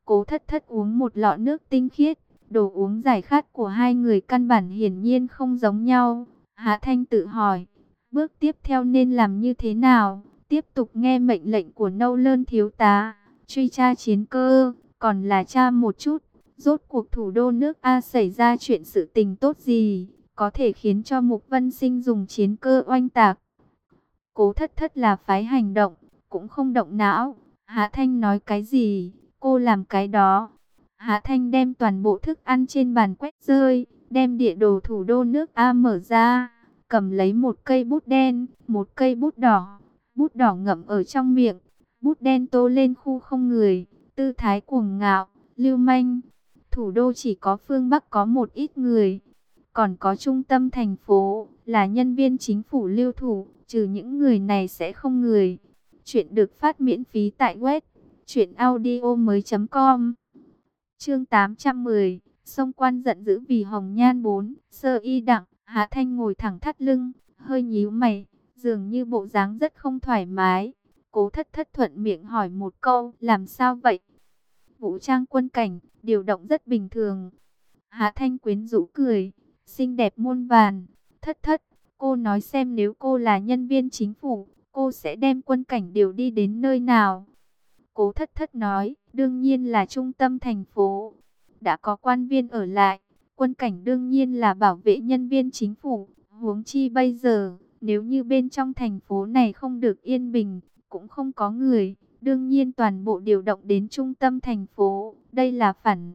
Cố Thất Thất uống một lọ nước tinh khiết, đồ uống giải khát của hai người căn bản hiển nhiên không giống nhau. Hạ Thanh tự hỏi, bước tiếp theo nên làm như thế nào? Tiếp tục nghe mệnh lệnh của Nâu Lơn thiếu tá, truy tra chiến cơ, còn là tra một chút, rốt cuộc thủ đô nước A xảy ra chuyện sự tình tốt gì, có thể khiến cho Mục Vân Sinh dùng chiến cơ oanh tạc. Cố Thất Thất là phái hành động, cũng không động não. Hạ Thanh nói cái gì, cô làm cái đó. Hạ Thanh đem toàn bộ thức ăn trên bàn quét rơi, đem địa đồ thủ đô nước A mở ra, cầm lấy một cây bút đen, một cây bút đỏ ngậm ở trong miệng, bút đen tô lên khu không người, tư thái cuồng ngạo, lưu manh. Thủ đô chỉ có phương Bắc có một ít người, còn có trung tâm thành phố là nhân viên chính phủ lưu thủ, trừ những người này sẽ không người. Chuyện được phát miễn phí tại web truyệnaudiomoi.com. Chương 810, Sông Quan giận dữ vì Hồng Nhan 4, sơ y đặng. Hạ Thanh ngồi thẳng thắt lưng, hơi nhíu mày, dường như bộ dáng rất không thoải mái. Cố Thất Thất thuận miệng hỏi một câu, làm sao vậy? Vũ trang quân cảnh, điều động rất bình thường. Hạ Thanh quyến rũ cười, xinh đẹp muôn vàn. Thất Thất, cô nói xem nếu cô là nhân viên chính phủ, cô sẽ đem quân cảnh điều đi đến nơi nào? Cố Thất Thất nói, đương nhiên là trung tâm thành phố. Đã có quan viên ở lại, quân cảnh đương nhiên là bảo vệ nhân viên chính phủ. Huống chi bây giờ, nếu như bên trong thành phố này không được yên bình, cũng không có người, đương nhiên toàn bộ điều động đến trung tâm thành phố. Đây là phản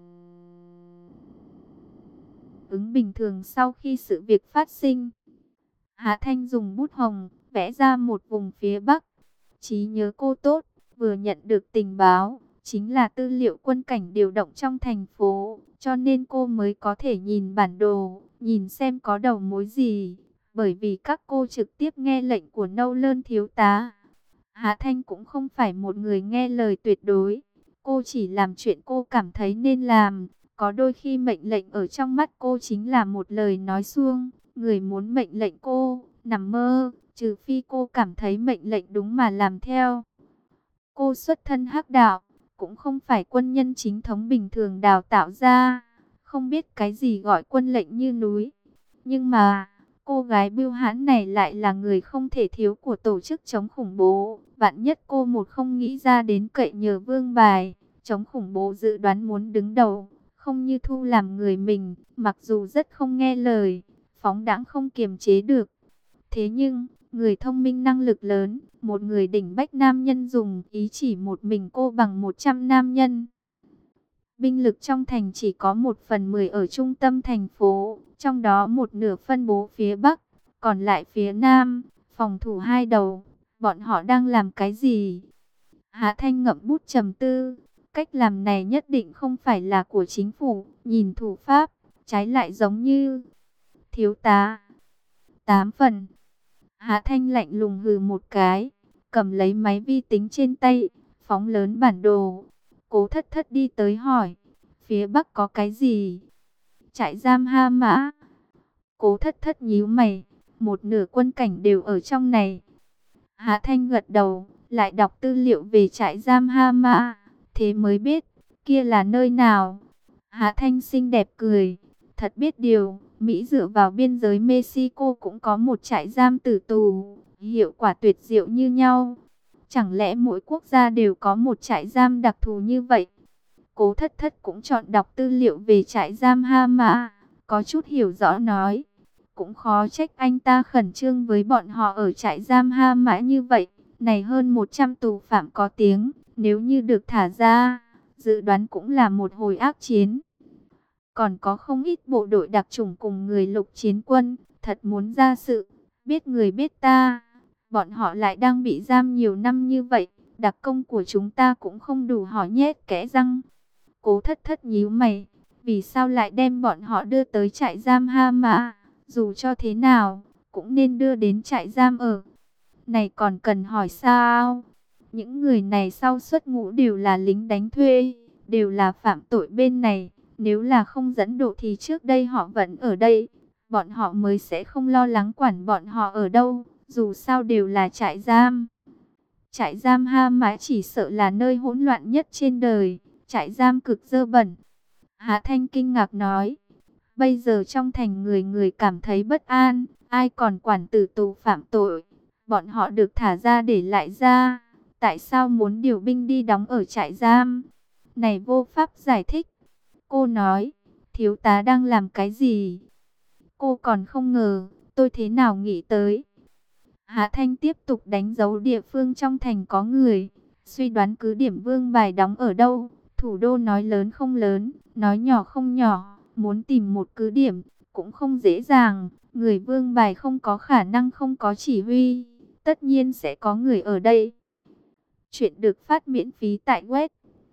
ứng bình thường sau khi sự việc phát sinh. Hạ Thanh dùng bút hồng, vẽ ra một vùng phía Bắc. Trí nhớ cô tốt, vừa nhận được tình báo, chính là tư liệu quân cảnh điều động trong thành phố, cho nên cô mới có thể nhìn bản đồ, nhìn xem có đầu mối gì, bởi vì các cô trực tiếp nghe lệnh của Nâu Lơn thiếu tá. Hạ Thanh cũng không phải một người nghe lời tuyệt đối, cô chỉ làm chuyện cô cảm thấy nên làm, có đôi khi mệnh lệnh ở trong mắt cô chính là một lời nói suông, người muốn mệnh lệnh cô, nằm mơ, trừ phi cô cảm thấy mệnh lệnh đúng mà làm theo. Cô xuất thân hắc đạo, cũng không phải quân nhân chính thống bình thường đào tạo ra, không biết cái gì gọi quân lệnh như núi. Nhưng mà, cô gái bưu hãn này lại là người không thể thiếu của tổ chức chống khủng bố. Vạn nhất cô một không nghĩ ra đến cậy nhờ vương bài, chống khủng bố dự đoán muốn đứng đầu, không như Thu làm người mình, mặc dù rất không nghe lời, phóng đãng không kiềm chế được. Thế nhưng, người thông minh năng lực lớn, một người đỉnh bách nam nhân dùng ý chỉ một mình cô bằng 100 nam nhân. Binh lực trong thành chỉ có 1/10 ở trung tâm thành phố, trong đó một nửa phân bố phía Bắc, còn lại phía Nam, phòng thủ hai đầu. Bọn họ đang làm cái gì? Hạ Thanh ngậm bút trầm tư, cách làm này nhất định không phải là của chính phủ, nhìn thủ pháp, trái lại giống như thiếu tá. 8 phần. Hạ Thanh lạnh lùng hừ một cái, cầm lấy máy vi tính trên tay, phóng lớn bản đồ. Cố Thất Thất đi tới hỏi, phía Bắc có cái gì? Trại giam Ha Mã. Cố Thất Thất nhíu mày, một nửa quân cảnh đều ở trong này. Hạ Thanh gật đầu, lại đọc tư liệu về trại giam Ha Mã, thế mới biết, kia là nơi nào. Hạ Thanh xinh đẹp cười, thật biết điều, Mỹ dựa vào biên giới Mexico cũng có một trại giam tử tù, hiệu quả tuyệt diệu như nhau. Chẳng lẽ mỗi quốc gia đều có một trại giam đặc thù như vậy? Cố Thất Thất cũng chọn đọc tư liệu về trại giam Ha Mã, có chút hiểu rõ nói. Cũng khó trách anh ta khẩn trương với bọn họ ở trại giam Ha Mã như vậy. Này hơn 100 tù phạm có tiếng, nếu như được thả ra, dự đoán cũng là một hồi ác chiến. Còn có không ít bộ đội đặc chủng cùng người lục chiến quân, thật muốn ra sự, biết người biết ta. Bọn họ lại đang bị giam nhiều năm như vậy, đặc công của chúng ta cũng không đủ họ nhét kẽ răng. Cố Thất Thất nhíu mày, vì sao lại đem bọn họ đưa tới trại giam Ha Mã? Dù cho thế nào, cũng nên đưa đến trại giam ở. Này còn cần hỏi sao? Những người này sau xuất ngũ đều là lính đánh thuê, đều là phạm tội bên này. Nếu là không dẫn độ thì trước đây họ vẫn ở đây. Bọn họ mới sẽ không lo lắng quản bọn họ ở đâu. Dù sao đều là trại giam. Trại giam Ha Mã chỉ sợ là nơi hỗn loạn nhất trên đời. trại giam cực dơ bẩn. Hạ Thanh kinh ngạc nói, bây giờ trong thành người người cảm thấy bất an, ai còn quản tử tù phạm tội, bọn họ được thả ra để lại ra, tại sao muốn điều binh đi đóng ở trại giam? Này vô pháp giải thích. Cô nói, thiếu tá đang làm cái gì? Cô còn không ngờ, tôi thế nào nghĩ tới. Hạ Thanh tiếp tục đánh dấu địa phương trong thành có người, suy đoán cứ điểm Vương Bài đóng ở đâu. Thủ đô nói lớn không lớn, nói nhỏ không nhỏ, muốn tìm một cứ điểm cũng không dễ dàng. Người Vương Bài không có khả năng không có chỉ huy, tất nhiên sẽ có người ở đây. Chuyện được phát miễn phí tại web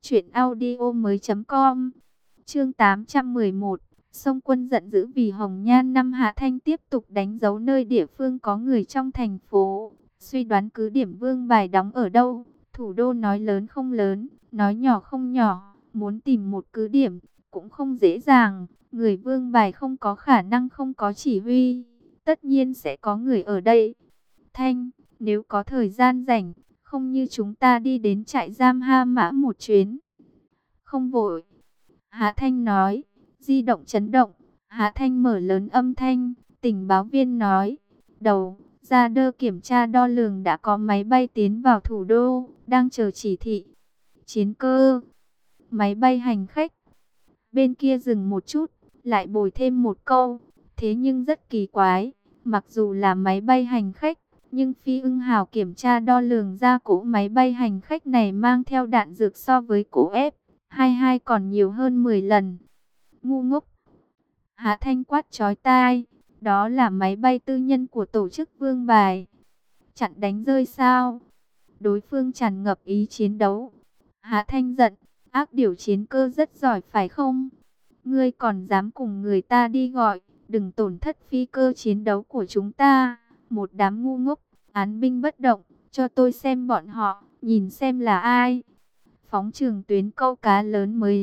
truyệnaudiomoi.com. Chương 811. Song quân giận dữ vì Hồng Nhan năm. Hạ Thanh tiếp tục đánh dấu nơi địa phương có người trong thành phố, suy đoán cứ điểm Vương Bài đóng ở đâu. Thủ đô nói lớn không lớn, nói nhỏ không nhỏ, muốn tìm một cứ điểm cũng không dễ dàng. Người Vương Bài không có khả năng không có chỉ huy, tất nhiên sẽ có người ở đây. Thanh, nếu có thời gian rảnh, không như chúng ta đi đến trại giam Ha Mã một chuyến. Không vội. Hạ Thanh nói. Di động chấn động. Hạ Thanh mở lớn âm thanh. Tình báo viên nói. Đầu, ra đơ kiểm tra đo lường đã có máy bay tiến vào thủ đô, đang chờ chỉ thị. Chiến cơ. Máy bay hành khách. Bên kia dừng một chút, lại bồi thêm một câu. Thế nhưng rất kỳ quái. Mặc dù là máy bay hành khách, nhưng Phi Ưng Hào kiểm tra đo lường ra cỗ máy bay hành khách này mang theo đạn dược so với cỗ F-22 còn nhiều hơn 10 lần. Ngu ngốc. Hạ Thanh quát chói tai. Đó là máy bay tư nhân của tổ chức Vương Bài. Chặn đánh rơi sao? Đối phương tràn ngập ý chiến đấu. Hạ Thanh giận. Ác điều chiến cơ rất giỏi phải không? Ngươi còn dám cùng người ta đi gọi. Đừng tổn thất phi cơ chiến đấu của chúng ta. Một đám ngu ngốc, án binh bất động, cho tôi xem bọn họ, nhìn xem là ai. Phóng trường tuyến câu cá lớn mới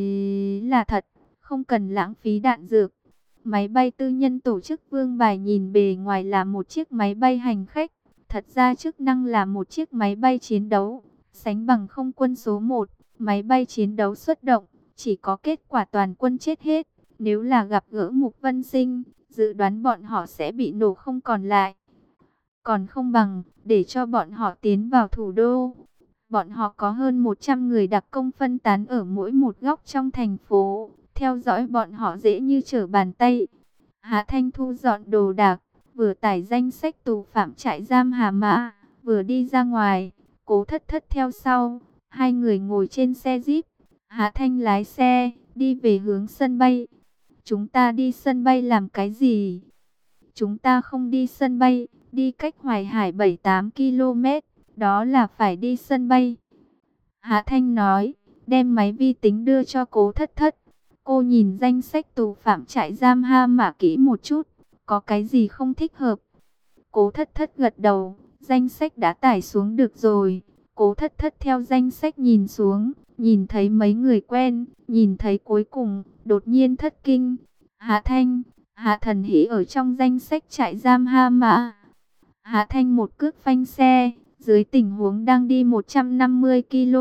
là thật, không cần lãng phí đạn dược. Máy bay tư nhân tổ chức Vương Bài nhìn bề ngoài là một chiếc máy bay hành khách, thật ra chức năng là một chiếc máy bay chiến đấu, sánh bằng không quân số 1, máy bay chiến đấu xuất động, chỉ có kết quả toàn quân chết hết. Nếu là gặp gỡ Mục Vân Sinh, dự đoán bọn họ sẽ bị nổ không còn lại. Còn không bằng, để cho bọn họ tiến vào thủ đô. Bọn họ có hơn 100 người đặc công phân tán ở mỗi một góc trong thành phố. Theo dõi bọn họ dễ như trở bàn tay. Hạ Thanh thu dọn đồ đạc, vừa tải danh sách tù phạm trại giam Hà Mã, vừa đi ra ngoài. Cố Thất Thất theo sau. Hai người ngồi trên xe Jeep. Hạ Thanh lái xe, đi về hướng sân bay. Chúng ta đi sân bay làm cái gì? Chúng ta không đi sân bay, đi cách Hoài Hải 7-8 km, đó là phải đi sân bay. Hạ Thanh nói, đem máy vi tính đưa cho Cố Thất Thất. Cô nhìn danh sách tù phạm trại giam Ha Mã kỹ một chút, có cái gì không thích hợp? Cố Thất Thất gật đầu, danh sách đã tải xuống được rồi. Cố Thất Thất theo danh sách nhìn xuống, nhìn thấy mấy người quen, nhìn thấy cuối cùng, đột nhiên thất kinh. Hạ Thanh, Hạ Thần Hỷ ở trong danh sách trại giam Ha Mã. Hạ Thanh một cước phanh xe, dưới tình huống đang đi 150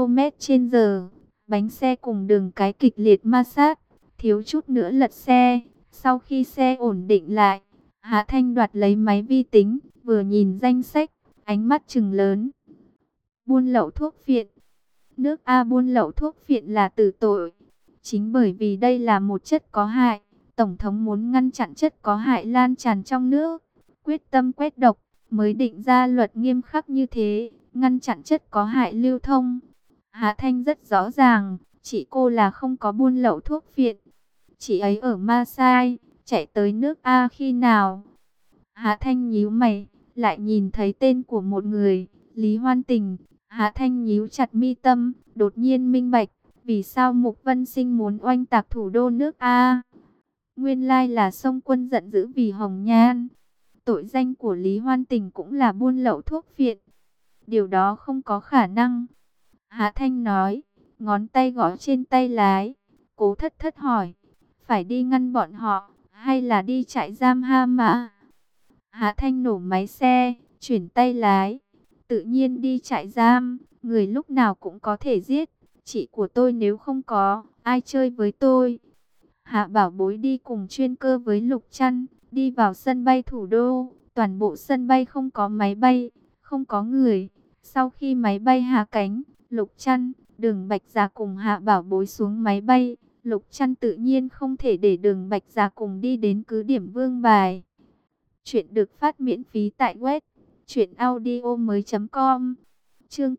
km/h, bánh xe cùng đường cái kịch liệt ma sát, thiếu chút nữa lật xe. Sau khi xe ổn định lại, Hạ Thanh đoạt lấy máy vi tính, vừa nhìn danh sách, ánh mắt trừng lớn. Buôn lậu thuốc phiện. Nước A buôn lậu thuốc phiện là tử tội. Chính bởi vì đây là một chất có hại, Tổng thống muốn ngăn chặn chất có hại lan tràn trong nước, quyết tâm quét độc, mới định ra luật nghiêm khắc như thế, ngăn chặn chất có hại lưu thông. Hạ Thanh rất rõ ràng, chị cô là không có buôn lậu thuốc phiện. Chị ấy ở Masai, chạy tới nước A khi nào? Hạ Thanh nhíu mày, lại nhìn thấy tên của một người, Lý Hoan Tình. Hạ Thanh nhíu chặt mi tâm, đột nhiên minh bạch, vì sao Mục Vân Sinh muốn oanh tạc thủ đô nước A. Nguyên lai là Song Quân giận dữ vì Hồng Nhan. Tội danh của Lý Hoan Tình cũng là buôn lậu thuốc phiện. Điều đó không có khả năng. Hạ Thanh nói, ngón tay gõ trên tay lái. Cố Thất Thất hỏi, phải đi ngăn bọn họ, hay là đi trại giam Ha Mã? Hạ Thanh nổ máy xe, chuyển tay lái. Tự nhiên đi trại giam, người lúc nào cũng có thể giết. Chị của tôi nếu không có, ai chơi với tôi? Hạ Bảo Bối đi cùng chuyên cơ với Lục Trăn, đi vào sân bay thủ đô. Toàn bộ sân bay không có máy bay, không có người. Sau khi máy bay hạ cánh, Lục Trăn, Đường Bạch Dạ cùng Hạ Bảo Bối xuống máy bay. Lục Trăn tự nhiên không thể để Đường Bạch Dạ cùng đi đến cứ điểm Vương Bài. Chuyện được phát miễn phí tại web truyệnaudiomoi.com. Chương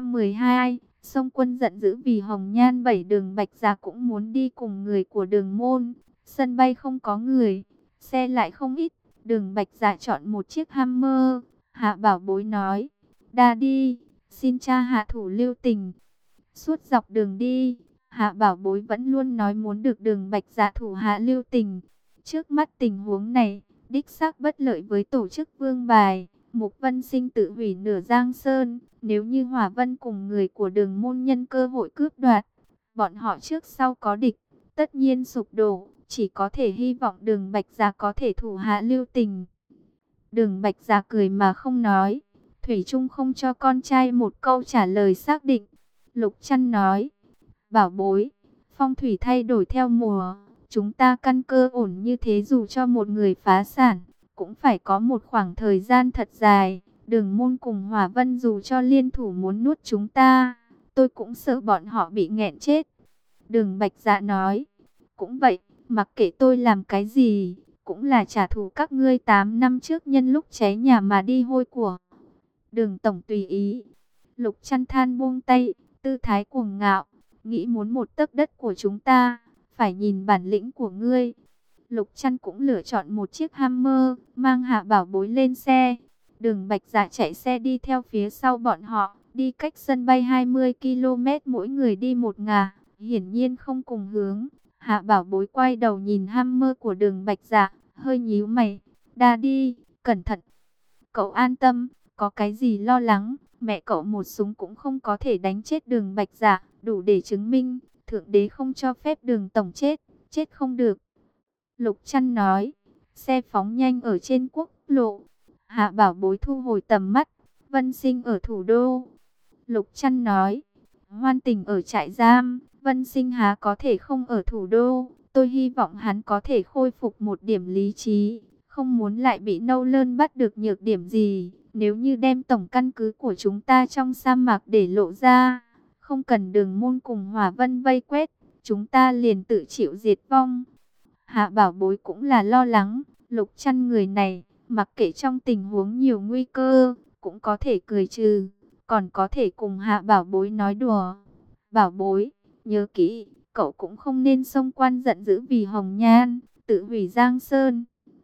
812, Song Quân giận dữ vì Hồng Nhan bảy. Đường Bạch Dạ cũng muốn đi cùng người của Đường môn. Sân bay không có người, xe lại không ít. Đường Bạch Dạ chọn một chiếc Hummer. Hạ Bảo Bối nói: "Đa đi, xin cha hạ thủ lưu tình." Suốt dọc đường đi, Hạ Bảo Bối vẫn luôn nói muốn được Đường Bạch Dạ thủ hạ lưu tình. Trước mắt tình huống này, đích xác bất lợi với tổ chức Vương Bài. Mục Vân Sinh tự hủy nửa Giang Sơn, nếu như Hỏa Vân cùng người của Đường môn nhân cơ hội cướp đoạt, bọn họ trước sau có địch, tất nhiên sụp đổ, chỉ có thể hy vọng Đường Bạch Dạ có thể thủ hạ lưu tình. Đường Bạch Dạ cười mà không nói, thủy chung không cho con trai một câu trả lời xác định. Lục Trăn nói: "Bảo Bối, phong thủy thay đổi theo mùa, chúng ta căn cơ ổn như thế dù cho một người phá sản, cũng phải có một khoảng thời gian thật dài. Đường môn cùng Hỏa Vân dù cho liên thủ muốn nuốt chúng ta, tôi cũng sợ bọn họ bị nghẹn chết." Đường Bạch Dạ nói: "Cũng vậy, mặc kệ tôi làm cái gì, cũng là trả thù các ngươi 8 năm trước nhân lúc cháy nhà mà đi hôi của." Đường tổng tùy ý. Lục Trăn than buông tay, tư thái cuồng ngạo: "Nghĩ muốn một tấc đất của chúng ta, phải nhìn bản lĩnh của ngươi." Lục Trăn cũng lựa chọn một chiếc Hummer, mang Hạ Bảo Bối lên xe. Đường Bạch Dạ chạy xe đi theo phía sau bọn họ, đi cách sân bay 20 km, mỗi người đi một ngả, hiển nhiên không cùng hướng. Hạ Bảo Bối quay đầu nhìn Hummer của Đường Bạch Dạ, hơi nhíu mày: "Đa đi, cẩn thận." "Cậu an tâm, có cái gì lo lắng, mẹ cậu một súng cũng không có thể đánh chết Đường Bạch Dạ, đủ để chứng minh Thượng Đế không cho phép Đường tổng chết, chết không được." Lục Trăn nói. Xe phóng nhanh ở trên quốc lộ. Hạ Bảo Bối thu hồi tầm mắt. Vân Sinh ở thủ đô. Lục Trăn nói: "Hoan Tình ở trại giam, Vân Sinh há có thể không ở thủ đô. Tôi hy vọng hắn có thể khôi phục một điểm lý trí, không muốn lại bị Nâu Lơn bắt được nhược điểm gì. Nếu như đem tổng căn cứ của chúng ta trong sa mạc để lộ ra, không cần Đường môn cùng Hỏa Vân vây quét, chúng ta liền tự chịu diệt vong." Hạ Bảo Bối cũng là lo lắng, Lục Trăn người này, mặc kệ trong tình huống nhiều nguy cơ, cũng có thể cười trừ, còn có thể cùng Hạ Bảo Bối nói đùa. "Bảo Bối, nhớ kỹ, cậu cũng không nên xông quan giận dữ vì Hồng Nhan, tự hủy Giang Sơn."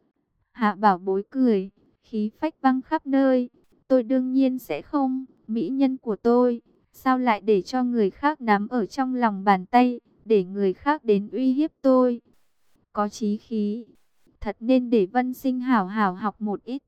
Hạ Bảo Bối cười, khí phách văng khắp nơi: "Tôi đương nhiên sẽ không, mỹ nhân của tôi, sao lại để cho người khác nắm ở trong lòng bàn tay, để người khác đến uy hiếp tôi. Có chí khí, thật nên để Vân Sinh hảo hảo học một ít."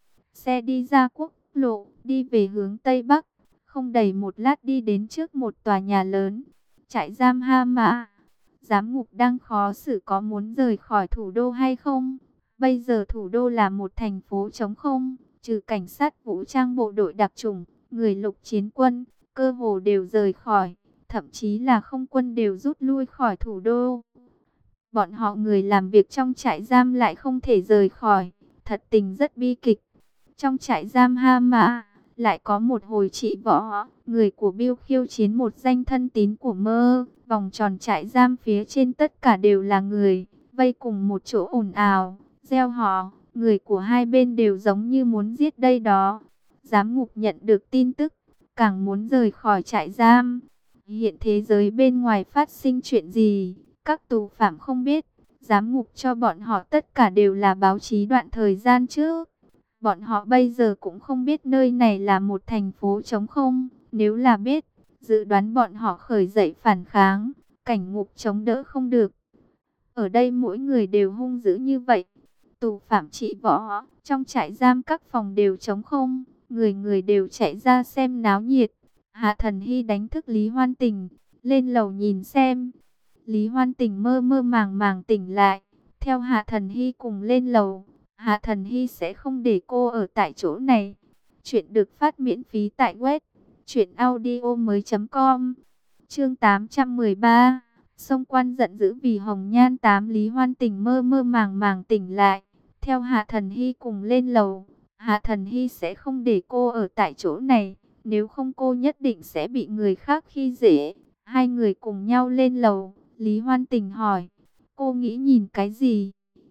Xe đi ra quốc lộ, đi về hướng Tây Bắc, không đầy một lát đi đến trước một tòa nhà lớn. Trại giam Ha Mã. Giám ngục đang khó xử có muốn rời khỏi thủ đô hay không. Bây giờ thủ đô là một thành phố trống không, trừ cảnh sát vũ trang bộ đội đặc chủng, người lục chiến quân, cơ hồ đều rời khỏi, thậm chí là không quân đều rút lui khỏi thủ đô. Bọn họ người làm việc trong trại giam lại không thể rời khỏi, thật tình rất bi kịch. Trong trại giam Ha Mã, lại có một hồi trị võ, người của Biêu khiêu chiến một danh thân tín của Mơ. Vòng tròn trại giam phía trên tất cả đều là người, vây cùng một chỗ ồn ào, reo hò, người của hai bên đều giống như muốn giết đây đó. Giám ngục nhận được tin tức, càng muốn rời khỏi trại giam. Hiện thế giới bên ngoài phát sinh chuyện gì, các tù phạm không biết. Giám ngục cho bọn họ tất cả đều là báo chí đoạn thời gian trước. Bọn họ bây giờ cũng không biết nơi này là một thành phố trống không. Nếu là biết, dự đoán bọn họ khởi dậy phản kháng, cảnh ngục chống đỡ không được. Ở đây mỗi người đều hung dữ như vậy. Tù phạm trị võ, trong trại giam các phòng đều trống không, người người đều chạy ra xem náo nhiệt. Hạ Thần Hy đánh thức Lý Hoan Tình, lên lầu nhìn xem. Lý Hoan Tình mơ mơ màng màng tỉnh lại, theo Hạ Thần Hy cùng lên lầu. Hạ Thần Hy sẽ không để cô ở tại chỗ này. Chuyện được phát miễn phí tại web truyệnaudiomoi.com. Chương 813. Sông Quan giận dữ vì hồng nhan tám. Lý Hoan Tình mơ mơ màng màng tỉnh lại, theo Hạ Thần Hy cùng lên lầu. Hạ Thần Hy sẽ không để cô ở tại chỗ này, nếu không cô nhất định sẽ bị người khác khi dễ. Hai người cùng nhau lên lầu. Lý Hoan Tình hỏi, cô nghĩ nhìn cái gì?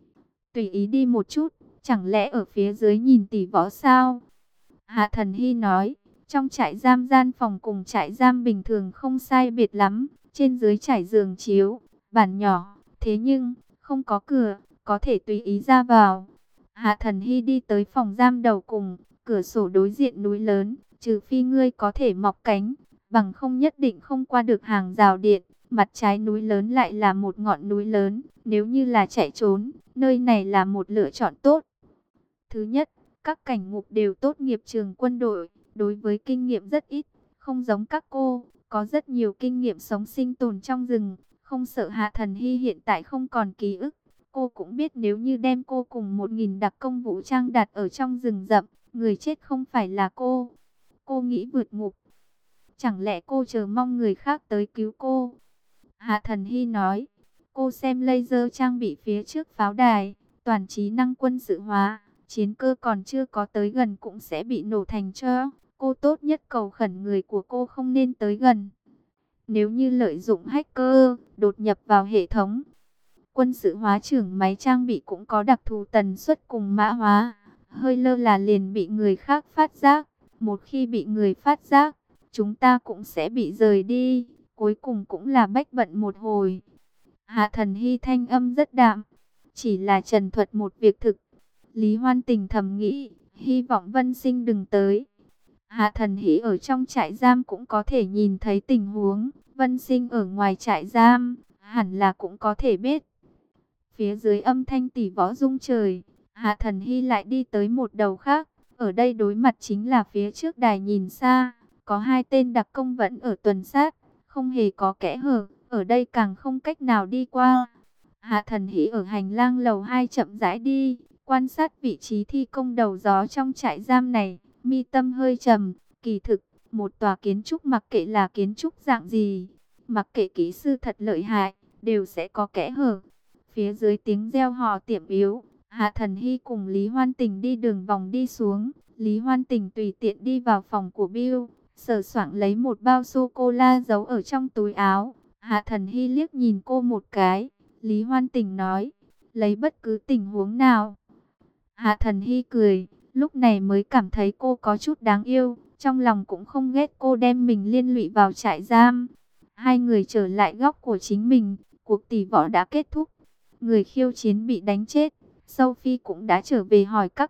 Tùy ý đi một chút, chẳng lẽ ở phía dưới nhìn tỷ võ sao? Hạ Thần Hy nói, trong trại giam gian phòng cùng trại giam bình thường không sai biệt lắm, trên dưới trải giường chiếu, bàn nhỏ, thế nhưng không có cửa, có thể tùy ý ra vào. Hạ Thần Hy đi tới phòng giam đầu cùng, cửa sổ đối diện núi lớn, trừ phi ngươi có thể mọc cánh, bằng không nhất định không qua được hàng rào điện. Mặt trái núi lớn lại là một ngọn núi lớn, nếu như là chạy trốn, nơi này là một lựa chọn tốt. Thứ nhất, các cảnh ngục đều tốt nghiệp trường quân đội, đối với kinh nghiệm rất ít, không giống các cô, có rất nhiều kinh nghiệm sống sinh tồn trong rừng, không sợ. Hạ Thần Hy hiện tại không còn ký ức, cô cũng biết nếu như đem cô cùng 1000 đặc công vũ trang đặt ở trong rừng rậm, người chết không phải là cô. Cô nghĩ vượt ngục, chẳng lẽ cô chờ mong người khác tới cứu cô? Hạ Thần Hy nói, cô xem laser trang bị phía trước pháo đài, toàn trí năng quân sự hóa, chiến cơ còn chưa có tới gần cũng sẽ bị nổ thành tro. Cô tốt nhất cầu khẩn người của cô không nên tới gần. Nếu như lợi dụng hacker, đột nhập vào hệ thống, quân sự hóa trưởng máy trang bị cũng có đặc thù tần suất cùng mã hóa, hơi lơ là liền bị người khác phát giác. Một khi bị người phát giác, chúng ta cũng sẽ bị rời đi, cuối cùng cũng là bách bận một hồi. Hạ Thần Hy thanh âm rất đạm, chỉ là trần thuật một việc thực. Lý Hoan Tình thầm nghĩ, hy vọng Vân Sinh đừng tới. Hạ Thần Hy ở trong trại giam cũng có thể nhìn thấy tình huống, Vân Sinh ở ngoài trại giam, hẳn là cũng có thể biết. Phía dưới âm thanh tỷ võ rung trời, Hạ Thần Hy lại đi tới một đầu khác, ở đây đối mặt chính là phía trước đài nhìn xa, có hai tên đặc công vẫn ở tuần sát, không hề có kẽ hở, ở đây càng không cách nào đi qua. Hạ Thần Hy ở hành lang lầu 2 chậm rãi đi, quan sát vị trí thi công đầu gió trong trại giam này, mi tâm hơi trầm. Kỳ thực, một tòa kiến trúc mặc kệ là kiến trúc dạng gì, mặc kệ kỹ sư thật lợi hại, đều sẽ có kẽ hở. Phía dưới tiếng reo hò tiệm yếu, Hạ Thần Hy cùng Lý Hoan Tình đi đường vòng đi xuống. Lý Hoan Tình tùy tiện đi vào phòng của Bill, sờ soạng lấy một bao sô-cô-la giấu ở trong túi áo. Hạ Thần Hy liếc nhìn cô một cái. Lý Hoan Tình nói, lấy bất cứ tình huống nào. Hạ Thần Hy cười, lúc này mới cảm thấy cô có chút đáng yêu, trong lòng cũng không ghét cô đem mình liên lụy vào trại giam. Hai người trở lại góc của chính mình, cuộc tỷ võ đã kết thúc. Người khiêu chiến bị đánh chết, Sophie cũng đã trở về hỏi các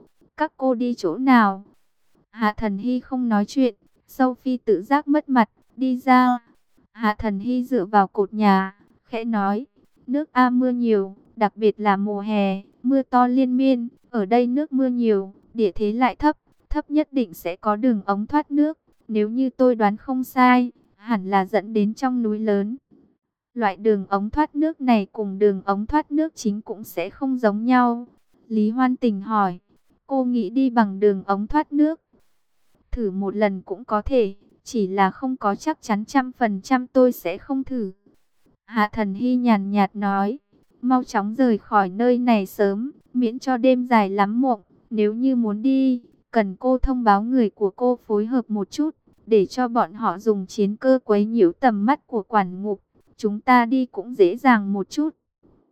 cô đi chỗ nào? Hạ Thần Hy không nói chuyện, Sophie tự giác mất mặt, đi ra. Hạ Thần Hy dựa vào cột nhà, khẽ nói, nước A mưa nhiều, đặc biệt là mùa hè, mưa to liên miên, ở đây nước mưa nhiều, địa thế lại thấp, thấp nhất định sẽ có đường ống thoát nước, nếu như tôi đoán không sai, hẳn là dẫn đến trong núi lớn. Loại đường ống thoát nước này cùng đường ống thoát nước chính cũng sẽ không giống nhau. Lý Hoan Tình hỏi, cô nghĩ đi bằng đường ống thoát nước? Thử một lần cũng có thể, chỉ là không có chắc chắn 100% tôi sẽ không thử. Hạ Thần Hy nhàn nhạt nói, mau chóng rời khỏi nơi này sớm, miễn cho đêm dài lắm mộng. Nếu như muốn đi, cần cô thông báo người của cô phối hợp một chút, để cho bọn họ dùng chiến cơ quấy nhiễu tầm mắt của quản ngục. Chúng ta đi cũng dễ dàng một chút.